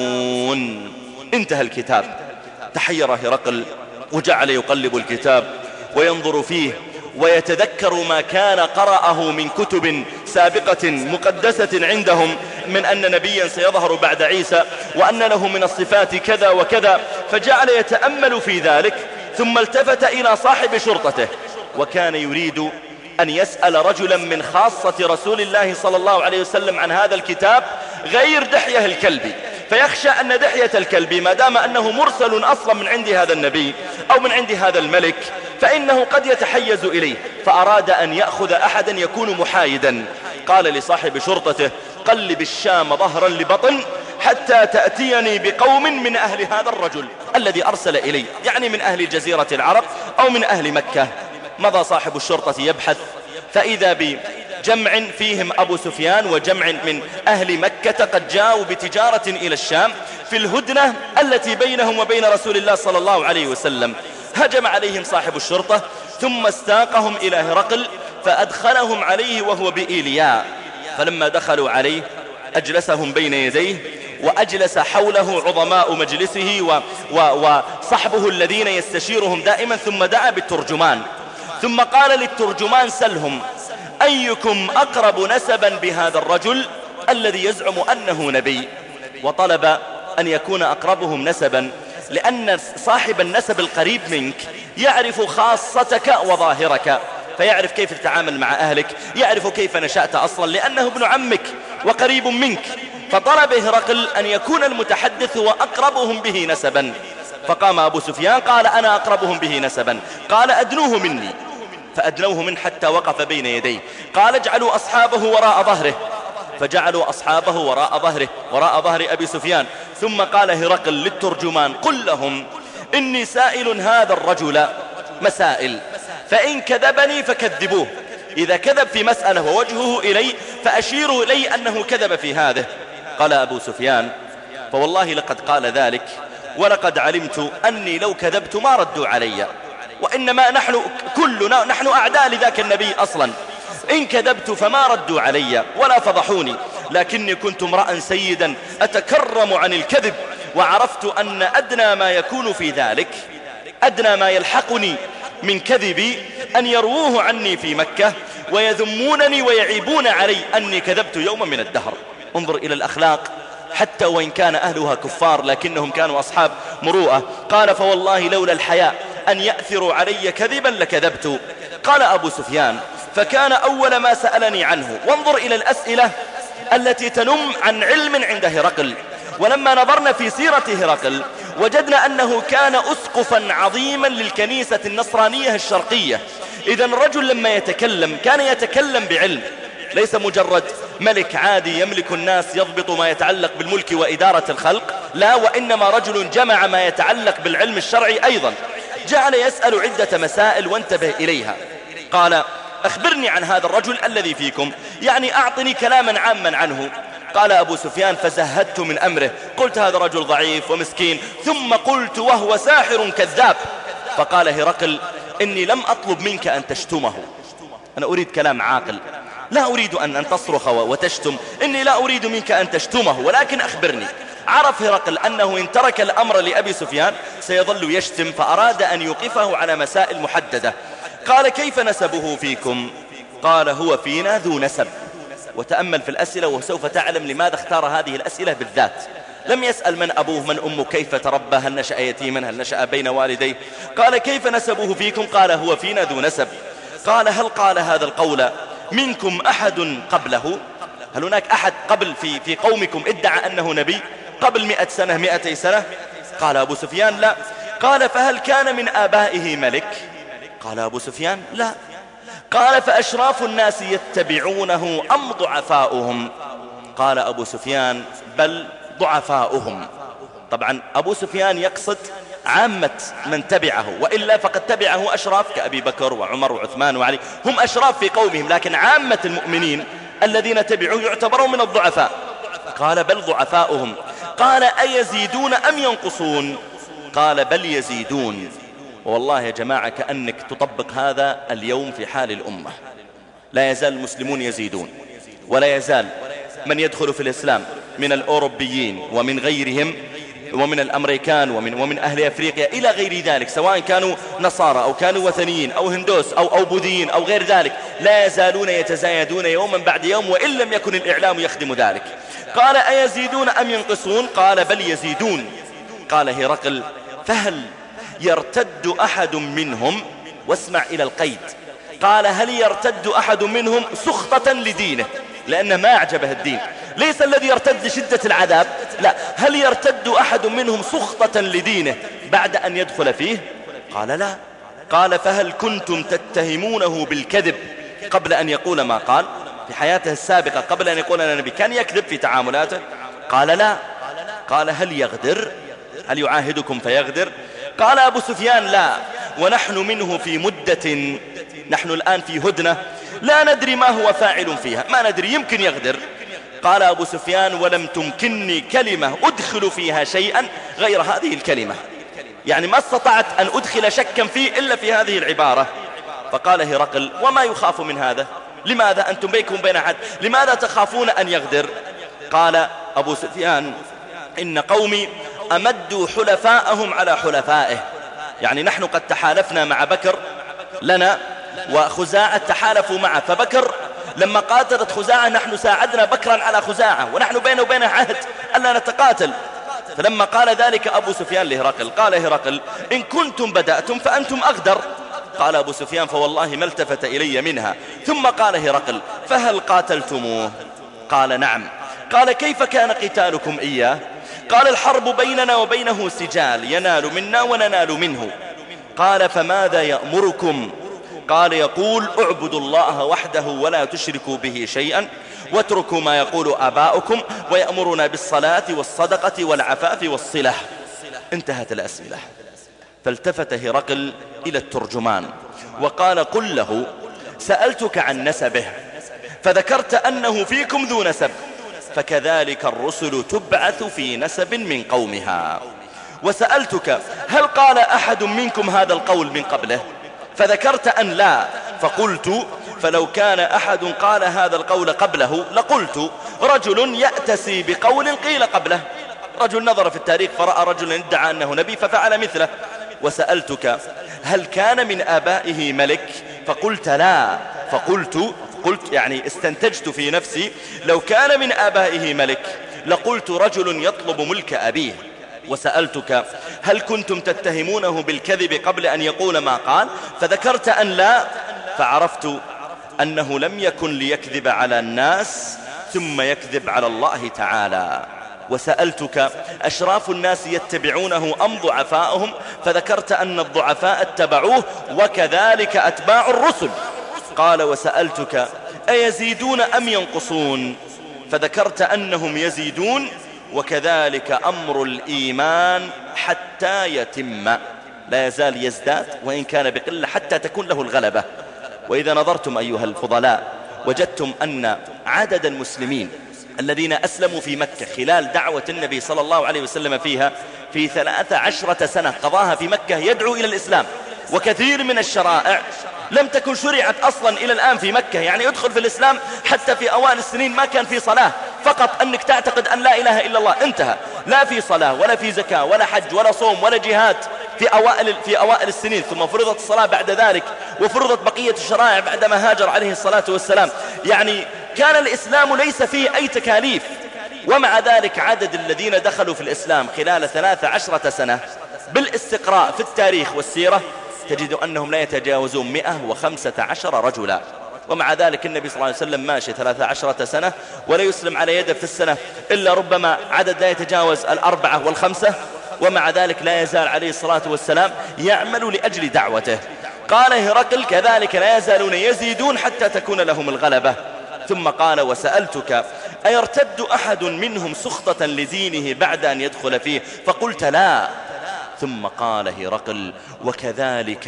مسلمون. انتهى الكتاب. تحير هرقل وجعل يقلب الكتاب وينظر فيه ويتذكر ما كان قرأه من كتب سابقة مقدسة عندهم من أن نبيا سيظهر بعد عيسى وأن له من الصفات كذا وكذا، فجعل يتأمل في ذلك. ثم التفت إلى صاحب شرطته وكان يريد أن يسأل رجلا من خاصة رسول الله صلى الله عليه وسلم عن هذا الكتاب غير دحية الكلبي، فيخشى أن دحية الكلبي ما دام أنه مرسل أصلا من عند هذا النبي أو من عند هذا الملك فإنه قد يتحيز إليه، فأراد أن يأخذ أحدا يكون محايدا. قال لصاحب شرطته قلب الشام ظهرا لبطن حتى تأتيني بقوم من أهل هذا الرجل الذي أرسل إلي، يعني من أهل جزيرة العرب أو من أهل مكة. مضى صاحب الشرطة يبحث فإذا بجمع فيهم أبو سفيان وجمع من أهل مكة قد جاءوا بتجارة إلى الشام في الهدنة التي بينهم وبين رسول الله صلى الله عليه وسلم. هجم عليهم صاحب الشرطة ثم استاقهم إلى هرقل فأدخلهم عليه وهو بإيلياء، فلما دخلوا عليه أجلسهم بين يديه وأجلس حوله عظماء مجلسه و و وصحبه الذين يستشيرهم دائما، ثم دعا بالترجمان ثم قال للترجمان سلهم أيكم أقرب نسبا بهذا الرجل الذي يزعم أنه نبي، وطلب أن يكون أقربهم نسبا لأن صاحب النسب القريب منك يعرف خاصتك وظاهرك، فيعرف كيف تتعامل مع أهلك، يعرف كيف نشأت أصلا لأنه ابن عمك وقريب منك. فطلب هرقل أن يكون المتحدث وأقربهم به نسبا، فقام أبو سفيان قال أنا أقربهم به نسبا، قال أدنوه مني، فأدنوه من حتى وقف بين يديه. قال اجعلوا أصحابه وراء ظهره، فجعلوا أصحابه وراء ظهره وراء ظهر أبي سفيان. ثم قال هرقل للترجمان قل لهم إني سائل هذا الرجل مسائل، فإن كذبني فكذبوه، إذا كذب في مسألة ووجهه إلي فأشيروا إلي أنه كذب في هذا. قال أبو سفيان فوالله لقد قال ذلك ولقد علمت أني لو كذبت ما ردوا علي، وإنما نحن كلنا نحن أعداء لذاك النبي أصلا، إن كذبت فما ردوا علي ولا فضحوني، لكني كنت امرأ سيدا أتكرم عن الكذب، وعرفت أن أدنى ما يكون في ذلك أدنى ما يلحقني من كذبي أن يرووه عني في مكة ويذمونني ويعيبون علي أني كذبت يوما من الدهر. انظر إلى الأخلاق، حتى وإن كان أهلها كفار لكنهم كانوا أصحاب مروءة. قال فوالله لولا الحياء أن يأثروا علي كذبا لكذبت. قال أبو سفيان فكان أول ما سألني عنه. وانظر إلى الأسئلة التي تنم عن علم عند هرقل. ولما نظرنا في سيرة هرقل وجدنا أنه كان أسقفا عظيما للكنيسة النصرانية الشرقية. إذا الرجل لما يتكلم كان يتكلم بعلم، ليس مجرد ملك عادي يملك الناس يضبط ما يتعلق بالملك وإدارة الخلق، لا، وإنما رجل جمع ما يتعلق بالعلم الشرعي أيضا. جعل يسأل عدة مسائل وانتبه إليها. قال أخبرني عن هذا الرجل الذي فيكم، يعني أعطني كلاما عاما عنه. قال أبو سفيان فزهدت من أمره، قلت هذا رجل ضعيف ومسكين، ثم قلت وهو ساحر كذاب. فقال هرقل إني لم أطلب منك أن تشتمه، أنا أريد كلام عاقل، لا أريد أن تصرخ وتشتم، إني لا أريد منك أن تشتمه، ولكن أخبرني. عرف هرقل أنه إن ترك الأمر لأبي سفيان سيظل يشتم، فأراد أن يوقفه على مسائل محددة. قال كيف نسبه فيكم؟ قال هو فينا ذو نسب. وتأمل في الأسئلة وسوف تعلم لماذا اختار هذه الأسئلة بالذات. لم يسأل من أبوه من أمه كيف تربى، هل نشأ يتيما، هل نشأ بين والديه. قال كيف نسبه فيكم؟ قال هو فينا ذو نسب. قال هل قال هذا القول منكم أحد قبله؟ هل هناك أحد قبل في, في قومكم ادعى أنه نبي قبل مئة سنة مئتي سنة؟ قال أبو سفيان لا. قال فهل كان من آبائه ملك؟ قال أبو سفيان لا. قال فأشراف الناس يتبعونه أم ضعفاؤهم؟ قال أبو سفيان بل ضعفاؤهم. طبعا أبو سفيان يقصد عامة من تبعه، وإلا فقد تبعه أشراف كأبي بكر وعمر وعثمان وعلي، هم أشراف في قومهم، لكن عامة المؤمنين الذين تبعوه يعتبرون من الضعفاء. قال بل ضعفاؤهم. قال أيزيدون أم ينقصون؟ قال بل يزيدون. والله يا جماعة كأنك تطبق هذا اليوم في حال الأمة، لا يزال المسلمون يزيدون، ولا يزال من يدخل في الإسلام من الأوروبيين ومن غيرهم ومن الأمريكان ومن, ومن أهل أفريقيا إلى غير ذلك، سواء كانوا نصارى أو كانوا وثنيين أو هندوس أو, أو بوذيين أو غير ذلك، لا يزالون يتزايدون يوما بعد يوم، وإن لم يكن الإعلام يخدم ذلك. قال أيزيدون أم ينقصون؟ قال بل يزيدون. قال هرقل فهل يرتد أحد منهم؟ واسمع إلى القيد. قال هل يرتد أحد منهم سخطة لدينه، لأنه ما أعجبه الدين، ليس الذي يرتد لشدة العذاب، لا، هل يرتد أحد منهم سخطة لدينه بعد أن يدخل فيه؟ قال لا. قال فهل كنتم تتهمونه بالكذب قبل أن يقول ما قال؟ في حياته السابقة قبل أن يقول أنا نبي كان يكذب في تعاملاته؟ قال لا. قال هل يغدر؟ هل يعاهدكم فيغدر؟ قال أبو سفيان لا، ونحن منه في مدة، نحن الآن في هدنة لا ندري ما هو فاعل فيها، ما ندري يمكن يغدر. قال أبو سفيان ولم تمكنني كلمة أدخل فيها شيئا غير هذه الكلمة، يعني ما استطعت أن أدخل شكا فيه إلا في هذه العبارة. فقال هرقل وما يخاف من هذا؟ لماذا أنتم بينكم بين أحد؟ لماذا تخافون أن يغدر؟ قال أبو سفيان إن قومي أمدوا حلفاءهم على حلفائه، يعني نحن قد تحالفنا مع بكر لنا وخزاعة تحالفوا معه، فبكر لما قاتلت خزاعة نحن ساعدنا بكرا على خزاعة، ونحن بينه وبينه عهد ألا نتقاتل. فلما قال ذلك أبو سفيان لهرقل قال هرقل إن كنتم بدأتم فأنتم أغدر. قال أبو سفيان فوالله ما التفت إلي منها. ثم قال هرقل فهل قاتلتموه؟ قال نعم. قال كيف كان قتالكم إياه؟ قال الحرب بيننا وبينه سجال، ينال منا وننال منه. قال فماذا يأمركم؟ قال يقول اعبدوا الله وحده ولا تشركوا به شيئا واتركوا ما يقول آباؤكم ويأمرنا بالصلاة والصدقة والعفاف والصلة. انتهت الأسئلة. فالتفت هرقل إلى الترجمان وقال قل له سألتك عن نسبه فذكرت أنه فيكم ذو نسب، فكذلك الرسل تبعث في نسب من قومها. وسألتك هل قال أحد منكم هذا القول من قبله؟ فذكرت أن لا، فقلت فلو كان أحد قال هذا القول قبله لقلت رجل يأتسي بقول قيل قبله، رجل نظر في التاريخ فرأى رجلا ادعى أنه نبي ففعل مثله. وسألتك هل كان من آبائه ملك؟ فقلت لا، فقلت قلت يعني استنتجت في نفسي لو كان من آبائه ملك لقلت رجل يطلب ملك أبيه. وسألتك هل كنتم تتهمونه بالكذب قبل أن يقول ما قال؟ فذكرت أن لا، فعرفت أنه لم يكن ليكذب على الناس ثم يكذب على الله تعالى. وسألتك أشراف الناس يتبعونه أم ضعفاؤهم؟ فذكرت أن الضعفاء اتبعوه وكذلك أتباع الرسل. قال وسألتك أيزيدون أم ينقصون؟ فذكرت أنهم يزيدون وكذلك أمر الإيمان حتى يتم، لا يزال يزداد وإن كان بقلة حتى تكون له الغلبة. وإذا نظرتم أيها الفضلاء وجدتم أن عدد المسلمين الذين أسلموا في مكة خلال دعوة النبي صلى الله عليه وسلم فيها في ثلاث عشرة سنة قضاها في مكة يدعو إلى الإسلام، وكثير من الشرائع لم تكن شرعت أصلا إلى الآن في مكة، يعني يدخل في الإسلام حتى في أوائل السنين ما كان في صلاة، فقط أنك تعتقد أن لا إله إلا الله انتهى، لا في صلاة ولا في زكاة ولا حج ولا صوم ولا جهاد في أوائل, في أوائل السنين. ثم فرضت الصلاة بعد ذلك وفرضت بقية الشرائع بعدما هاجر عليه الصلاة والسلام. يعني كان الإسلام ليس فيه أي تكاليف، ومع ذلك عدد الذين دخلوا في الإسلام خلال ثلاث عشرة سنة بالاستقراء في التاريخ والسيرة تجد أنهم لا يتجاوزون مئة وخمسة عشر رجلا. ومع ذلك النبي صلى الله عليه وسلم ماشي ثلاث عشرة سنة ولا يسلم على يده في السنة إلا ربما عدد لا يتجاوز الأربعة والخمسة، ومع ذلك لا يزال عليه الصلاة والسلام يعمل لأجل دعوته. قال هرقل كذلك لا يزالون يزيدون حتى تكون لهم الغلبة. ثم قال وسألتك أيرتد أحد منهم سخطة لدينه بعد أن يدخل فيه؟ فقلت لا. ثم قال هرقل وكذلك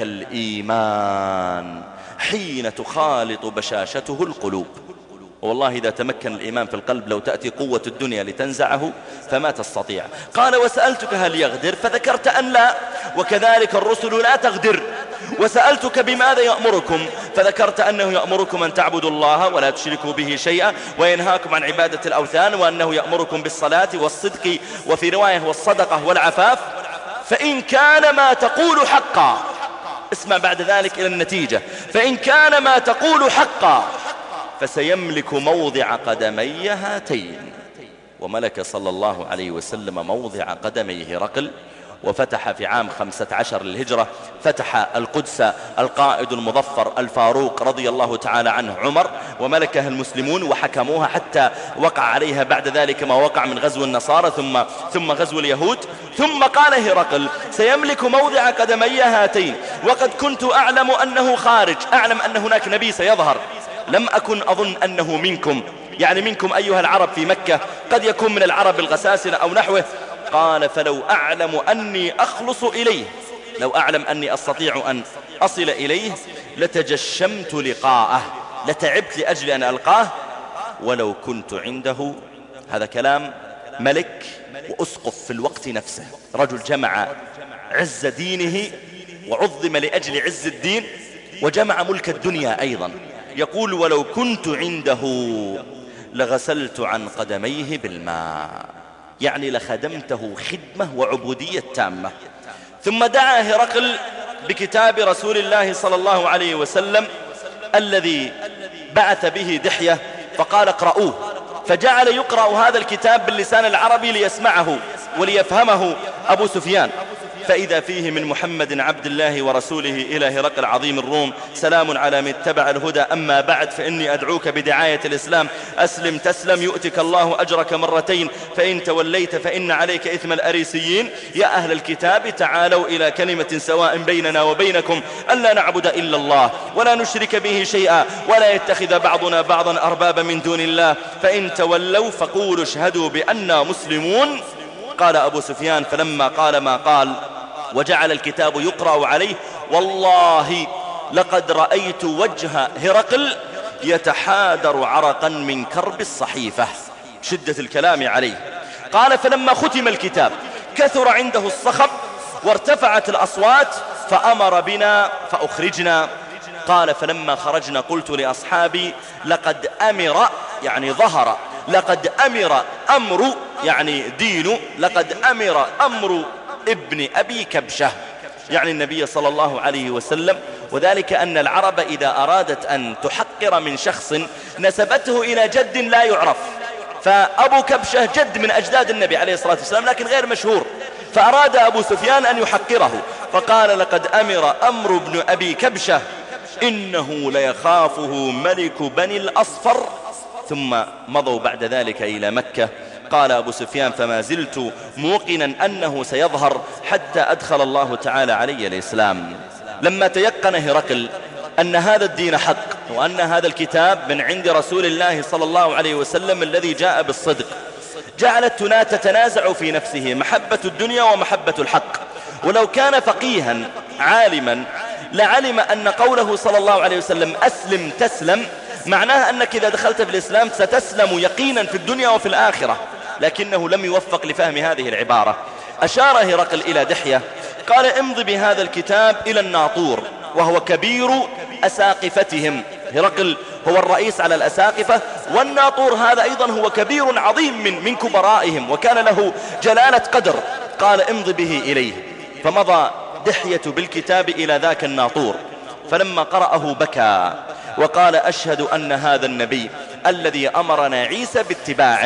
الإيمان حين تخالط بشاشته القلوب. والله إذا تمكن الإيمان في القلب لو تأتي قوة الدنيا لتنزعه فما تستطيع. قال وسألتك هل يغدر؟ فذكرت أن لا، وكذلك الرسل لا تغدر. وسألتك بماذا يأمركم؟ فذكرت أنه يأمركم أن تعبدوا الله ولا تشركوا به شيئا وينهاكم عن عبادة الأوثان، وأنه يأمركم بالصلاة والصدق وفي رواية والصدقة والعفاف. فإن كان ما تقول حقا، اسمع بعد ذلك إلى النتيجة، فإن كان ما تقول حقا فسيملك موضع قدمي هاتين. وملك صلى الله عليه وسلم موضع قدمي هرقل، وفتح في عام خمسة عشر للهجرة فتح القدس القائد المظفر الفاروق رضي الله تعالى عنه عمر، وملكها المسلمون وحكموها حتى وقع عليها بعد ذلك ما وقع من غزو النصارى ثم ثم غزو اليهود. ثم قال هرقل سيملك موضع قدمي هاتين، وقد كنت أعلم أنه خارج، أعلم أن هناك نبي سيظهر، لم أكن أظن أنه منكم، يعني منكم أيها العرب في مكة، قد يكون من العرب الغساسنة أو نحوه. قال فلو أعلم أني أخلص إليه، لو أعلم أني أستطيع أن أصل إليه لتجشمت لقاءه، لتعبت لأجل أن ألقاه ولو كنت عنده. هذا كلام ملك وأسقف في الوقت نفسه، رجل جمع عز دينه وعظم لأجل عز الدين وجمع ملك الدنيا أيضا. يقول ولو كنت عنده لغسلت عن قدميه بالماء، يعني لخدمته خدمة وعبودية تامة. ثم دعا هرقل بكتاب رسول الله صلى الله عليه وسلم الذي بعث به دحية فقال اقرأوه، فجعل يقرأ هذا الكتاب باللسان العربي ليسمعه وليفهمه أبو سفيان، فإذا فيه من محمد عبد الله ورسوله إلى هرقل عظيم الروم سلام على من اتبع الهدى، أما بعد فإني أدعوك بدعاية الإسلام، أسلم تسلم يؤتك الله أجرك مرتين، فإن توليت فإن عليك إثم الأريسيين. يا أهل الكتاب تعالوا إلى كلمة سواء بيننا وبينكم ألا نعبد إلا الله ولا نشرك به شيئا ولا يتخذ بعضنا بعضا أربابا من دون الله، فإن تولوا فقولوا اشهدوا بأننا مسلمون. قال أبو سفيان فلما قال ما قال وجعل الكتاب يقرأ عليه والله لقد رأيت وجه هرقل يتحادر عرقا من كرب الصحيفة، شدة الكلام عليه. قال فلما ختم الكتاب كثر عنده الصخب وارتفعت الأصوات فأمر بنا فأخرجنا. قال فلما خرجنا قلت لأصحابي لقد أمر، يعني ظهر، لقد أمر أمر يعني دين، لقد أمر أمر ابن أبي كبشة، يعني النبي صلى الله عليه وسلم. وذلك أن العرب إذا أرادت أن تحقر من شخص نسبته إلى جد لا يعرف، فأبو كبشة جد من أجداد النبي عليه الصلاة والسلام لكن غير مشهور، فأراد أبو سفيان أن يحقره فقال لقد أمر أمر ابن أبي كبشة إنه ليخافه ملك بني الأصفر. ثم مضوا بعد ذلك إلى مكة. قال أبو سفيان فما زلت موقنا أنه سيظهر حتى أدخل الله تعالى علي الإسلام. لما تيقن هرقل أن هذا الدين حق وأن هذا الكتاب من عند رسول الله صلى الله عليه وسلم الذي جاء بالصدق، جعلت تتنازع في نفسه محبة الدنيا ومحبة الحق. ولو كان فقيها عالما لعلم أن قوله صلى الله عليه وسلم أسلم تسلم معناها أنك إذا دخلت في الإسلام ستسلم يقينا في الدنيا وفي الآخرة، لكنه لم يوفق لفهم هذه العبارة. أشار هرقل إلى دحية قال امض بهذا الكتاب إلى الناطور وهو كبير أساقفتهم، هرقل هو الرئيس على الأساقفة، والناطور هذا أيضا هو كبير عظيم من, من كبرائهم وكان له جلالة قدر. قال امض به إليه، فمضى دحية بالكتاب إلى ذاك الناطور، فلما قرأه بكى وقال أشهد أن هذا النبي الذي أمرنا عيسى باتباعه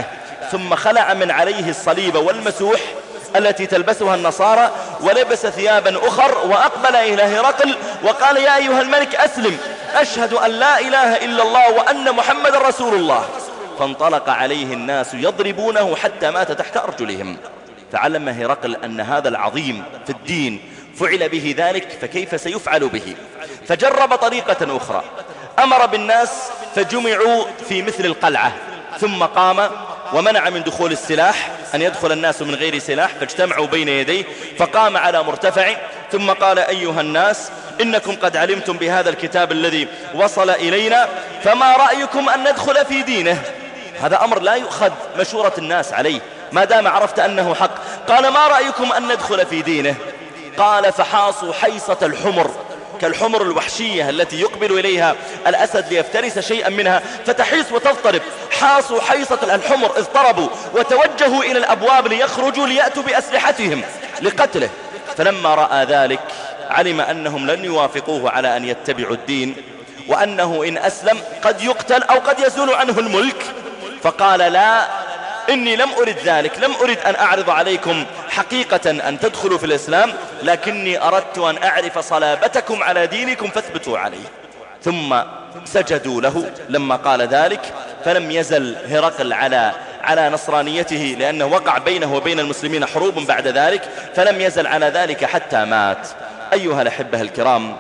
ثم خلع من عليه الصليب والمسوح التي تلبسها النصارى ولبس ثيابا أخر وأقبل إلى هرقل وقال يا أيها الملك أسلم، أشهد أن لا إله إلا الله وأن محمد رسول الله. فانطلق عليه الناس يضربونه حتى مات تحت أرجلهم. فعلم هرقل أن هذا العظيم في الدين فعل به ذلك، فكيف سيفعل به؟ فجرب طريقة أخرى، أمر بالناس فجمعوا في مثل القلعة، ثم قام ومنع من دخول السلاح، أن يدخل الناس من غير سلاح، فاجتمعوا بين يديه فقام على مرتفع ثم قال أيها الناس إنكم قد علمتم بهذا الكتاب الذي وصل إلينا، فما رأيكم أن ندخل في دينه؟ هذا أمر لا يؤخذ مشورة الناس عليه ما دام عرفت أنه حق. قال ما رأيكم أن ندخل في دينه؟ قال فحاصوا حيصة الحمر كالحمر الوحشية التي يقبل إليها الأسد ليفترس شيئا منها فتحيص وتضطرب. حاصوا حيصة الحمر، اضطربوا وتوجهوا إلى الأبواب ليخرجوا ليأتوا بأسلحتهم لقتله. فلما رأى ذلك علم أنهم لن يوافقوه على أن يتبعوا الدين، وأنه إن أسلم قد يقتل أو قد يزول عنه الملك. فقال لا، إني لم أرد ذلك، لم أرد أن أعرض عليكم حقيقة أن تدخلوا في الإسلام، لكني أردت أن أعرف صلابتكم على دينكم فاثبتوا عليه. ثم سجدوا له لما قال ذلك، فلم يزل هرقل على على نصرانيته، لأنه وقع بينه وبين المسلمين حروب بعد ذلك، فلم يزل على ذلك حتى مات. أيها الأحبة الكرام،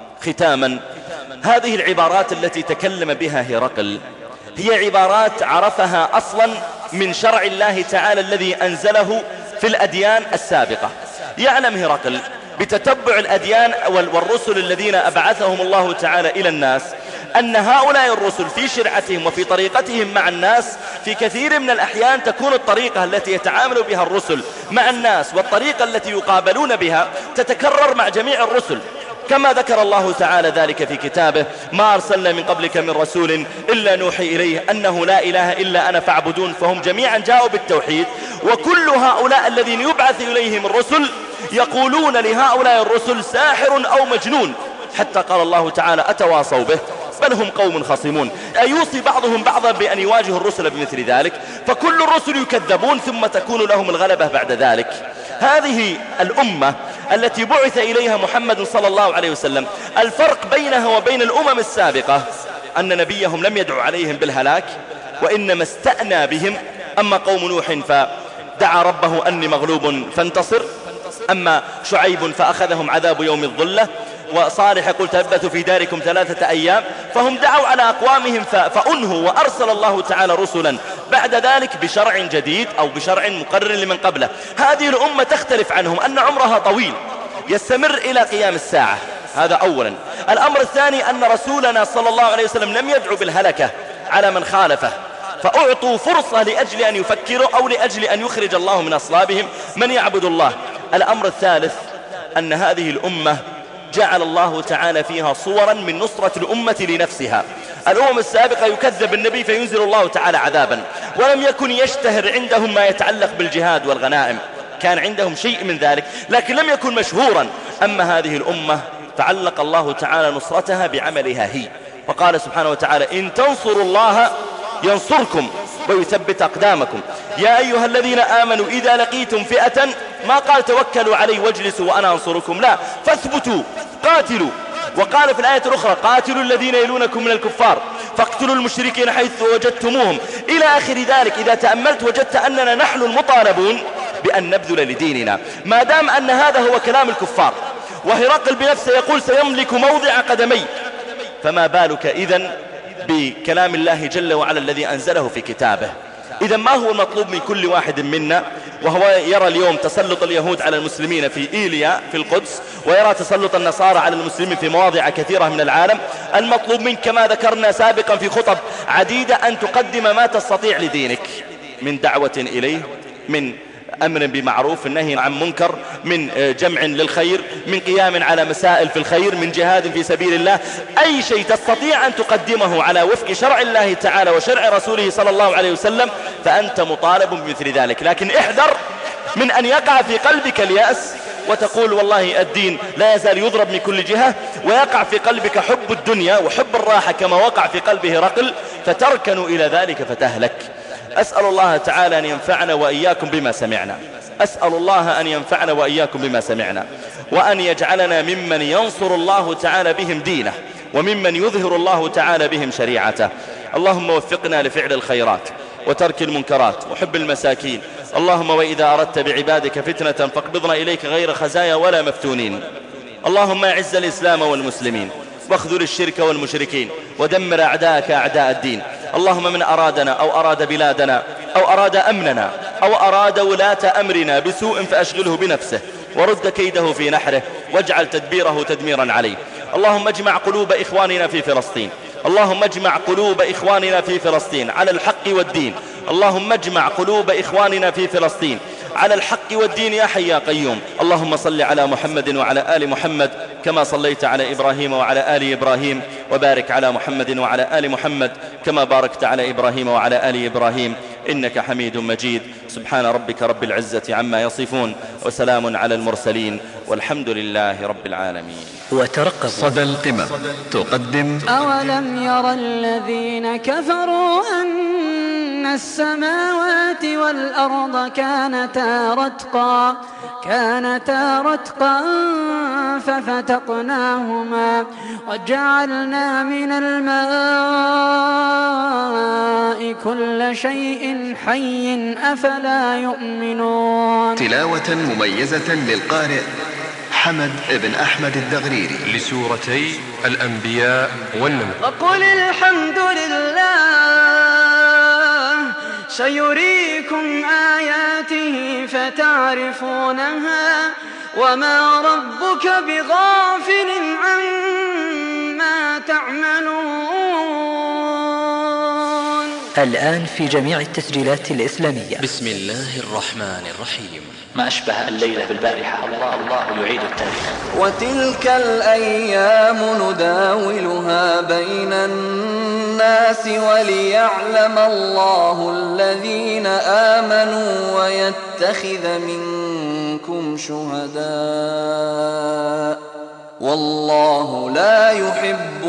ختاما، هذه العبارات التي تكلم بها هرقل هي عبارات عرفها أصلا من شرع الله تعالى الذي أنزله في الأديان السابقة. يعلم هرقل بتتبع الأديان والرسل الذين أبعثهم الله تعالى إلى الناس أن هؤلاء الرسل في شرعتهم وفي طريقتهم مع الناس في كثير من الأحيان تكون الطريقة التي يتعامل بها الرسل مع الناس والطريقة التي يقابلون بها تتكرر مع جميع الرسل، كما ذكر الله تعالى ذلك في كتابه: ما أرسلنا من قبلك من رسول إلا نوحي إليه أنه لا إله إلا أنا فاعبدون. فهم جميعا جاءوا بالتوحيد، وكل هؤلاء الذين يبعث إليهم الرسل يقولون لهؤلاء الرسل ساحر أو مجنون، حتى قال الله تعالى: أتواصوا به بل هم قوم خصمون. أيوصي بعضهم بعضا بأن يواجه الرسل بمثل ذلك، فكل الرسل يكذبون ثم تكون لهم الغلبة بعد ذلك. هذه الأمة التي بعث إليها محمد صلى الله عليه وسلم، الفرق بينها وبين الأمم السابقة أن نبيهم لم يدعو عليهم بالهلاك، وإنما استأنى بهم. أما قوم نوح فدعا ربه أني مغلوب فانتصر، أما شعيب فأخذهم عذاب يوم الظلة، وصالح قل تلبثوا في داركم ثلاثة أيام. فهم دعوا على أقوامهم فأنهوا، وأرسل الله تعالى رسلا بعد ذلك بشرع جديد أو بشرع مقرر لمن قبله. هذه الأمة تختلف عنهم أن عمرها طويل يستمر إلى قيام الساعة، هذا أولا. الأمر الثاني أن رسولنا صلى الله عليه وسلم لم يدعو بالهلكة على من خالفه، فأعطوا فرصة لأجل أن يفكروا أو لأجل أن يخرج الله من أصلابهم من يعبد الله. الأمر الثالث أن هذه الأمة جعل الله تعالى فيها صورا من نصرة الأمة لنفسها. الأمم السابقة يكذب النبي فينزل الله تعالى عذابا، ولم يكن يشتهر عندهم ما يتعلق بالجهاد والغنائم، كان عندهم شيء من ذلك لكن لم يكن مشهورا. أما هذه الأمة تعلق الله تعالى نصرتها بعملها هي، وقال سبحانه وتعالى: إن تنصروا الله ينصركم ويثبت أقدامكم. يا أيها الذين آمنوا إذا لقيتم فئة، ما قال توكلوا علي واجلسوا وأنا أنصركم، لا، فاثبتوا قاتلوا. وقال في الآية الأخرى: قاتلوا الذين يلونكم من الكفار فاقتلوا المشركين حيث وجدتموهم، إلى آخر ذلك. إذا تأملت وجدت أننا نحن المطالبون بأن نبذل لديننا، ما دام أن هذا هو كلام الكفار، وهرقل بنفسه يقول: سيملك موضع قدمي، فما بالك إذن بكلام الله جل وعلا الذي أنزله في كتابه. إذا ما هو المطلوب من كل واحد منا وهو يرى اليوم تسلط اليهود على المسلمين في إيليا في القدس، ويرى تسلط النصارى على المسلمين في مواضع كثيرة من العالم؟ المطلوب منك كما ذكرنا سابقا في خطب عديدة أن تقدم ما تستطيع لدينك من دعوة إليه، من أمر بمعروف، النهي عن منكر، من جمع للخير، من قيام على مسائل في الخير، من جهاد في سبيل الله. أي شيء تستطيع أن تقدمه على وفق شرع الله تعالى وشرع رسوله صلى الله عليه وسلم فأنت مطالب بمثل ذلك. لكن احذر من أن يقع في قلبك اليأس وتقول والله الدين لا يزال يضرب من كل جهة، ويقع في قلبك حب الدنيا وحب الراحة كما وقع في قلبه هرقل، فتركن إلى ذلك فتهلك. أسأل الله تعالى أن ينفعنا وإياكم بما سمعنا، أسأل الله أن ينفعنا وإياكم بما سمعنا، وأن يجعلنا ممن ينصر الله تعالى بهم دينه، وممن يظهر الله تعالى بهم شريعته. اللهم وفقنا لفعل الخيرات وترك المنكرات وحب المساكين. اللهم وإذا أردت بعبادك فتنة فاقبضنا إليك غير خزايا ولا مفتونين. اللهم أعز الإسلام والمسلمين واخذل الشرك والمشركين ودمر أعداءك أعداء الدين. اللهم من أرادنا أو أراد بلادنا أو أراد أمننا أو أراد ولاة أمرنا بسوء فأشغله بنفسه ورد كيده في نحره واجعل تدبيره تدميرا عليه. اللهم اجمع قلوب إخواننا في فلسطين، اللهم اجمع قلوب إخواننا في فلسطين على الحق والدين. اللهم اجمع قلوب إخواننا في فلسطين على الحق والدين يا حي يا قيوم. اللهم صل على محمد وعلى آل محمد كما صليت على إبراهيم وعلى آل إبراهيم، وبارك على محمد وعلى آل محمد كما باركت على إبراهيم وعلى آل إبراهيم إنك حميد مجيد. سبحان ربك رب العزة عما يصفون وسلام على المرسلين والحمد لله رب العالمين. وترقب صدى القمم تقدم أولم يرى الذين كفروا أن السماوات والأرض كانتا رتقا كانتا رتقا ففتقناهما وجعلنا من الماء كل شيء حي أفلا يؤمنون. تلاوة مميزة للقارئ حمد بن أحمد الدغريري لسورتي الأنبياء والنمل. وقل الحمد لله سيريكم آياته فتعرفونها وما ربك بغافل عما تعملون. الآن في جميع التسجيلات الإسلامية. بسم الله الرحمن الرحيم. ما أشبه الليلة بالبارحة، الله الله يعيد التاريخ. وتلك الأيام نداولها بين الناس وليعلم الله الذين آمنوا ويتخذ منكم شهداء والله لا يحب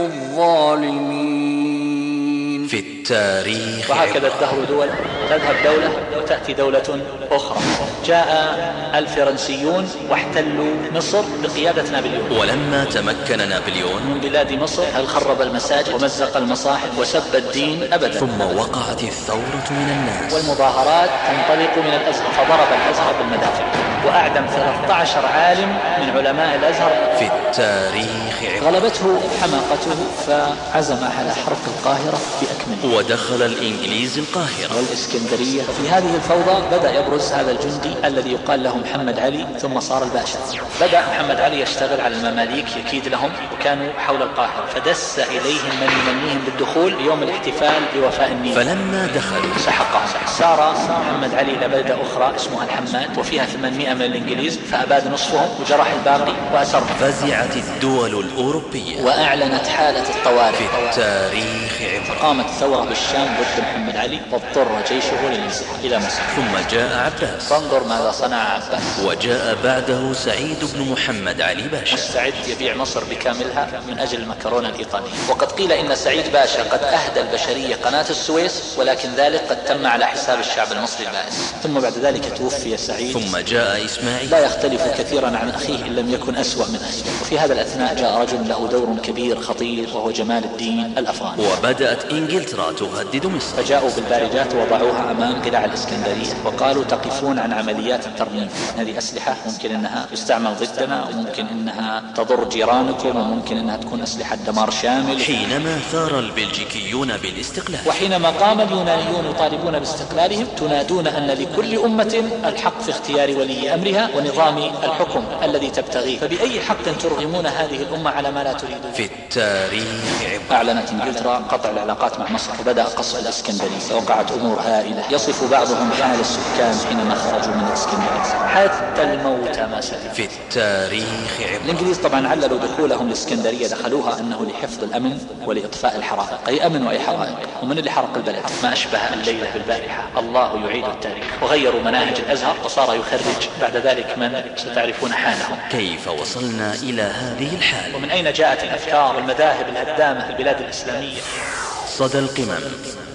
الظالمين. في التاريخ وهكذا الدهر دول، تذهب دولة وتأتي دولة أخرى. جاء الفرنسيون واحتلوا مصر بقيادة نابليون، ولما تمكن نابليون من بلاد مصر هل خرب المساجد ومزق المصاحف وسب الدين أبدا. ثم وقعت الثورة من الناس والمظاهرات تنطلق من الأزهر، فضرب الأزهر بالمدافع وأعدم ثلاثة عشر عالم من علماء الأزهر. في التاريخ غلبته حماقته فعزم على حرق القاهرة بأكملها، ودخل الإنجليز القاهرة والإسكندرية. في هذه الفوضى بدأ يبرز هذا الجندي الذي يقال له محمد علي ثم صار الباشا. بدأ محمد علي يشتغل على المماليك يكيد لهم، وكانوا حول القاهرة، فدس إليهم من يمنيهم بالدخول يوم الاحتفال بوفاء النيل. فلما دخلوا سحقهم. سار محمد علي إلى بلدة أخرى اسمها الحماد وفيها ثمانمائة من الإنجليز، فأباد نصفهم وجرح الباقي وأسرهم. فزعت الدول الأوروبية وأعلنت حالة الطوارئ. في التاريخ عبرة. قامت ثورة بالشام ضد محمد علي واضطر جيشه للانسحاب إلى مصر. ثم جاء عباس، فانظر ماذا صنع عباس. وجاء بعده سعيد بن محمد علي باشا، مستعد يبيع مصر بكاملها من أجل المكرونة الإيطالية. وقد قيل إن سعيد باشا قد أهدى البشرية قناة السويس، ولكن ذلك قد تم على حساب الشعب المصري البائس. ثم بعد ذلك توفي سعيد. ثم جاء إسماعيل، لا يختلف كثيرا عن أخيه إن لم يكن أسوأ من أخيه. وفي هذا الأثناء جاء رجل له دور كبير خطير وهو جمال الدين الأفغاني. وبدأت إنجلترا تهدد مصر، فجاءوا بالبارجات ووضعوها أمام قلاع الإسكندرية وقالوا تقفون عن عمليات الترميم. هذه أسلحة ممكن أنها تستعمل ضدنا، وممكن أنها تضر جيرانكم، وممكن أنها تكون أسلحة دمار شامل. حينما ثار البلجيكيون بالاستقلال، وحينما قام اليونانيون يطالبون باستقلالهم تنادون أن لكل أمة الحق في اختيار ولي أمرها ونظام الحكم الذي تبتغيه، فبأي حق ترغمون هذه الأمة على ما لا تريدون؟ في التاريخ عبرة. أعلنت إنجلترا قطع العلاقات مع مصر وبدأ قصف الإسكندرية، وقعت أمور هائلة يصف بعضهم حال السكان حينما خرجوا من الإسكندرية حتى الموت ما سلم. في التاريخ عبرة. الإنجليز طبعا عللوا دخولهم الإسكندرية، دخلوها أنه لحفظ الأمن ولإطفاء الحرائق، أي أمن وأي حرائق. ومن اللي حرق البلد؟ ما أشبه الليلة بالبارحة، الله يعيد التاريخ. وغيروا مناهج الأزهر وصار يخرج بعد ذلك من ستعرفون حالهم. كيف وصلنا إلى هذه الحال؟ ومن أين جاءت الأفكار والمذاهب الهدامة في البلاد الإسلامية؟ صدى القمم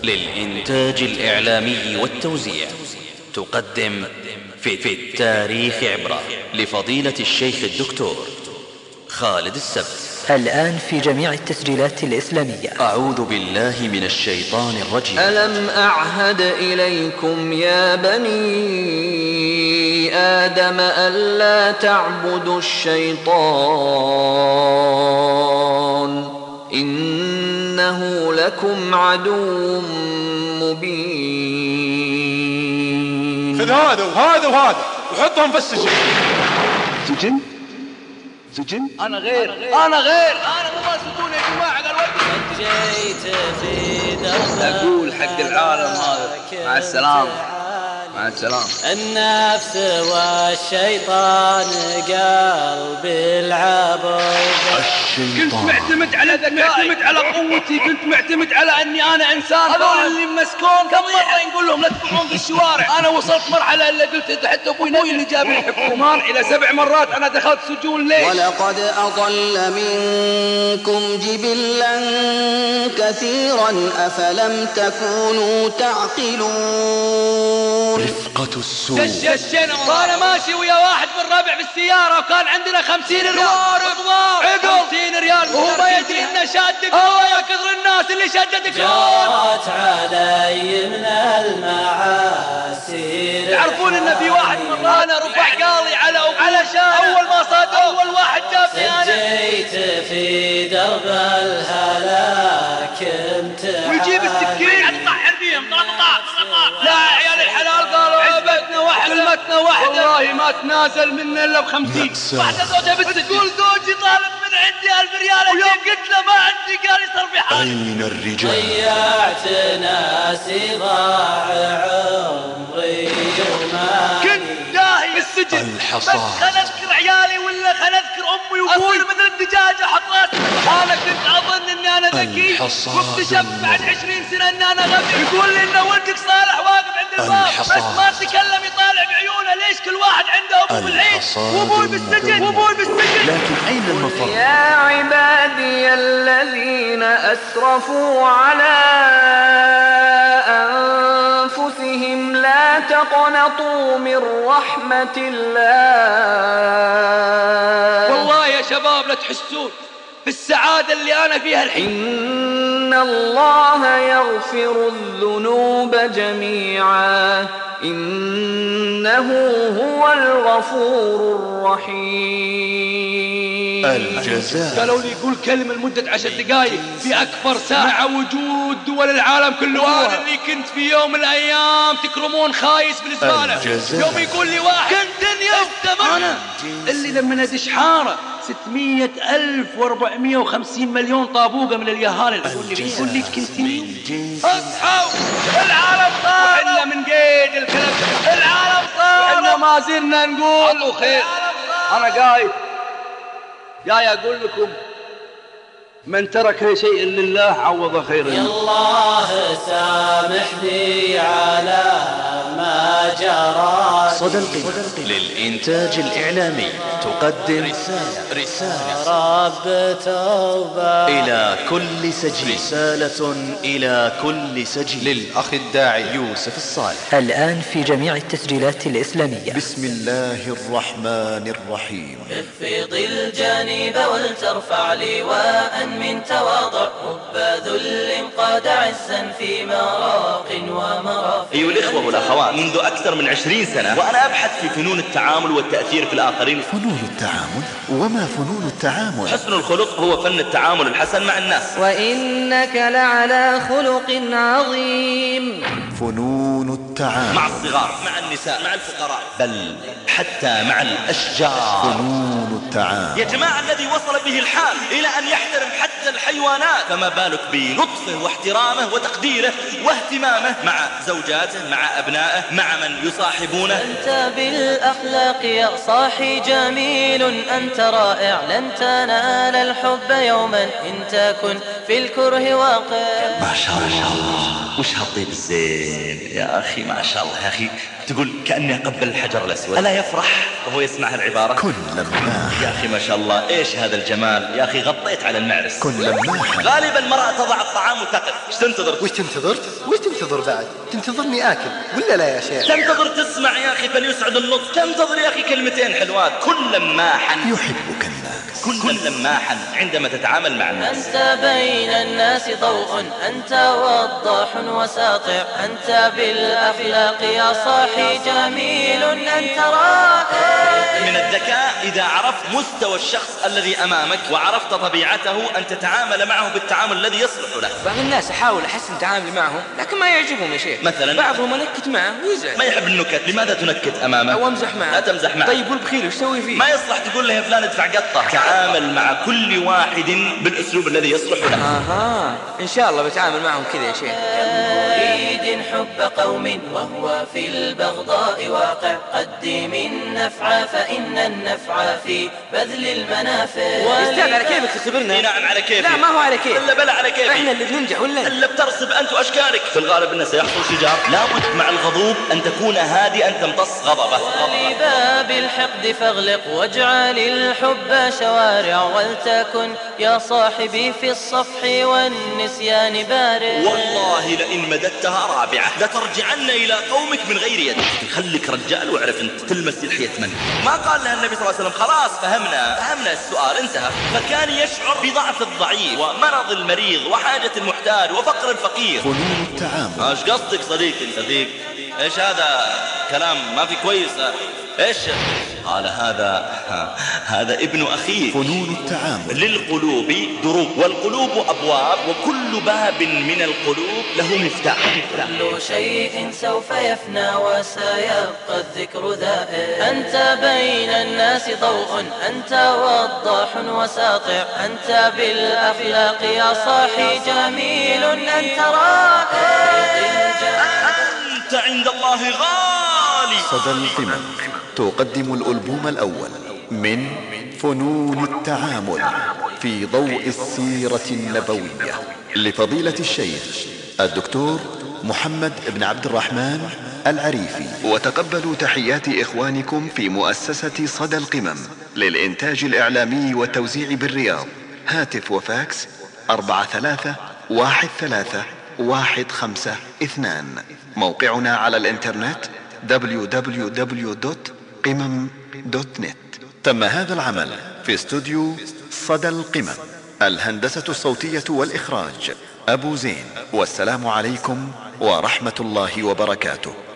للإنتاج الإعلامي والتوزيع تقدم في, في التاريخ عبرة لفضيلة الشيخ الدكتور خالد السبت. الآن في جميع التسجيلات الإسلامية. أعوذ بالله من الشيطان الرجيم. ألم أعهد إليكم يا بني آدم ألا تعبدوا الشيطان إنه لكم عدو مبين. خذ هذا وهذا وهذا وحطهم في السجن. سجن؟ سجن؟ أنا غير أنا غير أنا مو سجون يا جماعة. قال ودي جيت في درب أقول حق العالم هذا مع السلامة مع السلامة. النفس والشيطان قلب العبد. كنت معتمد على ذكائي، معتمد على قوتي، كنت معتمد على اني انا انسان. هذول اللي مسكون كم مرة نقول لهم لا تطلعون في الشوارع. انا وصلت مرحلة اللي قلت حتى ابوي نبي اللي جاب لي حكومان الى سبع مرات انا دخلت سجون. ليش؟ ولقد اضل منكم جبلا كثيرا افلم تكونوا تعقلون. رفقة السوء. دشينا وانا ماشي ويا واحد من الربع بالسيارة وكان عندنا خمسين ريال اضوار خمسين ريال وهو ما يدري انه شادك. هو يا كثر الناس اللي شددك. جرت علي من المعاسير. تعرفون ان في واحد من رانا رفع قاضي على علشان اول ما صادوا اول واحد جابني انا. جيت في درب الهلاك انت ويجيب السكين يطحر فيهم طلع طلع. لا عيال الحلال قالوا عبدنا واحد كلمتنا واحدة والله ما تنازل منا الا بخمسين. واحدة زوجها بالسجن تقول زوجي طالب من عندي ألف ريال. ويوم قلت له ما عندي قال يصير في حالي. أين الرجال؟ ضيعت ناسي ضاع عمري وما كنت داهي بالسجن. الحصاد. بس خل اذكر عيالي ولا خل اذكر امي وابوي مثل الدجاجة حطيت. انا كنت اظن اني انا ذكي واكتشفت بعد عشرين سنة ان انا غبي. يقول لي ان ولدك صالح واقف عند الباب بس ما تكلم يطالع بعيونه. ليش كل واحد عنده ابو بالعيد وابوي بالسجن وابوي بالسجن. لكن اين المفر؟ يا عبادي الذين اسرفوا على انفسهم لا تقنطوا من رحمة الله. والله يا شباب لا تحسون بالسعادة اللي أنا فيها الحين. إن الله يغفر الذنوب جميعا إنه هو الغفور الرحيم. الجزاء. قالوا لي يقول كلمة لمدة عشر دقائق في أكبر ساعة وجود دول العالم كله. وأنا اللي كنت في يوم من الأيام تكرمون خايس بالزبالة. يوم يقول لي واحد كنت دنيا أنا اللي لما ندش حارة ستمية ألف وأربعمية وخمسين مليون طابوقة من اليهال. يقول لي يقول لي كنتينيو. اصحوا العالم صار إلا من قيد الكلام. العالم صار إحنا ما زلنا نقول خير. أنا قايد جاي أقول لكم من ترك شيء لله عوض خير. يا الله سامحني على ما جرى. صدى القمة للإنتاج الإعلامي تقدم رسالة رسالة رب توبة إلى كل سجين. رسالة إلى كل سجين للأخ الداعي يوسف الصالح. الآن في جميع التسجيلات الإسلامية. بسم الله الرحمن الرحيم. اخفض الجانب ولترفع لواء من تواضع رب ذل قاد عزا في مراق ومرافق. أيها الإخوة والأخوات، منذ أكثر من عشرين سنة وأنا أبحث في فنون التعامل والتأثير في الآخرين. فنون التعامل؟ وما فنون التعامل؟ حسن الخلق هو فن التعامل الحسن مع الناس. وإنك لعلى خلق عظيم. فنون التعامل مع الصغار، مع النساء، مع الفقراء، بل حتى مع الأشجار. فنون التعامل. يا جماعة الذي وصل به الحال إلى أن يحترم حتى الحيوانات، فما بالك بلطفه واحترامه وتقديره واهتمامه مع زوجاته، مع أبنائه، مع من يصاحبونه. أنت بالأخلاق يا صاحي جميل، أنت رائع لن تنال الحب يوما إن تكن في الكره واقع. ما شاء الله، وش هالطيب الزين يا أخي، ما شاء الله يا أخي، تقول كأني أقبل الحجر الأسود. ألا يفرح وهو يسمع هالعبارة؟ كن لماح يا أخي ما شاء الله، إيش هذا الجمال يا أخي، غطيت على المعرس. كن لماح. غالبا المرأة تضع الطعام وتقف، إيش تنتظر؟ وش تنتظر؟ وش تنتظر بعد؟ تنتظرني آكل ولا لا يا شيخ؟ تنتظر تسمع يا أخي فليسعد النطق، تنتظر يا أخي كلمتين حلوات. كن لماحا يحبك الناس. كن لماحا عندما تتعامل مع الناس. أنت بين الناس ضوء، أنت وضاح وساطع، أنت بالأخلاق يا صاحي جميل، أنت رائع. من الذكاء إذا عرفت مستوى الشخص الذي أمامك وعرفت طبيعته أن تتعامل معه بالتعامل الذي يصلح له. بعض الناس أحاول أحسن تعاملي معهم لكن ما يعجبهم يا شيخ. مثلا بعضهم أنكت معه ويزعل. ما يحب النكت، لماذا تنكت أمامه؟ أو أمزح معه. لا تمزح معه. طيب والبخيل وش تسوي فيه؟ ما يصلح تقول له يا فلان ادفع قطة. تعامل مع كل واحد بالأسلوب الذي يصلح له. آها إن شاء الله بتعامل معهم كذا يا شيخ. يريد حب قوم وهو في البغضاء واقع، قدم النفع فإن النفع في بذل المنافع. أستاذ على كيفك تخبرنا؟ نعم على كيفي. لا ما هو على كيف. إلا بلى على كيفي. إحنا اللي بننجح ولا إلا بترسب أنت وأشكالك. في الغالب أنه سيحصل شجار. لابد مع الغضوب أن تكون هادئا تمتص غضبه. ولباب الحقد فاغلق واجعل الحب شوارع، ولتكن يا صاحبي في الصفح والنسيان بارع. والله لئن مددتها رابعة لترجعن إلى قومك من غير يد. خليك رجال واعرف أنت تلمس لحية من. ما قال لها النبي صلى الله عليه وسلم خلاص فهمنا فهمنا السؤال انتهى. فكان يشعر بضعف الضعيف ومرض المريض وحاجة المحتاج وفقر الفقير. فنون التعامل. ايش قصدك صديقي صديق؟ ايش هذا كلام ما في كويس؟ ايش قال هذا؟ هذا ابن أخيه. فنون التعامل. للقلوب دروب، والقلوب أبواب، وكل باب من القلوب له مفتاح. كل شيء سوف يفنى وسيبقى الذكر ذائع، أنت بين الناس ضوء، أنت وضاح وساطع، أنت بالأخلاق يا صاحي جميل، أنت رائع. أنت عند الله غالي. صدى القمم تقدم الألبوم الأول من فنون التعامل في ضوء السيرة النبوية لفضيلة الشيخ الدكتور محمد بن عبد الرحمن العريفي. وتقبلوا تحيات إخوانكم في مؤسسة صدى القمم للإنتاج الإعلامي والتوزيع بالرياض. هاتف وفاكس أربعة ثلاثة واحد ثلاثة واحد خمسة اثنان. موقعنا على الإنترنت دبليو دبليو دبليو دوت قمم دوت نت. تم هذا العمل في استوديو صدى القمم. الهندسة الصوتية والإخراج أبو زين. والسلام عليكم ورحمة الله وبركاته.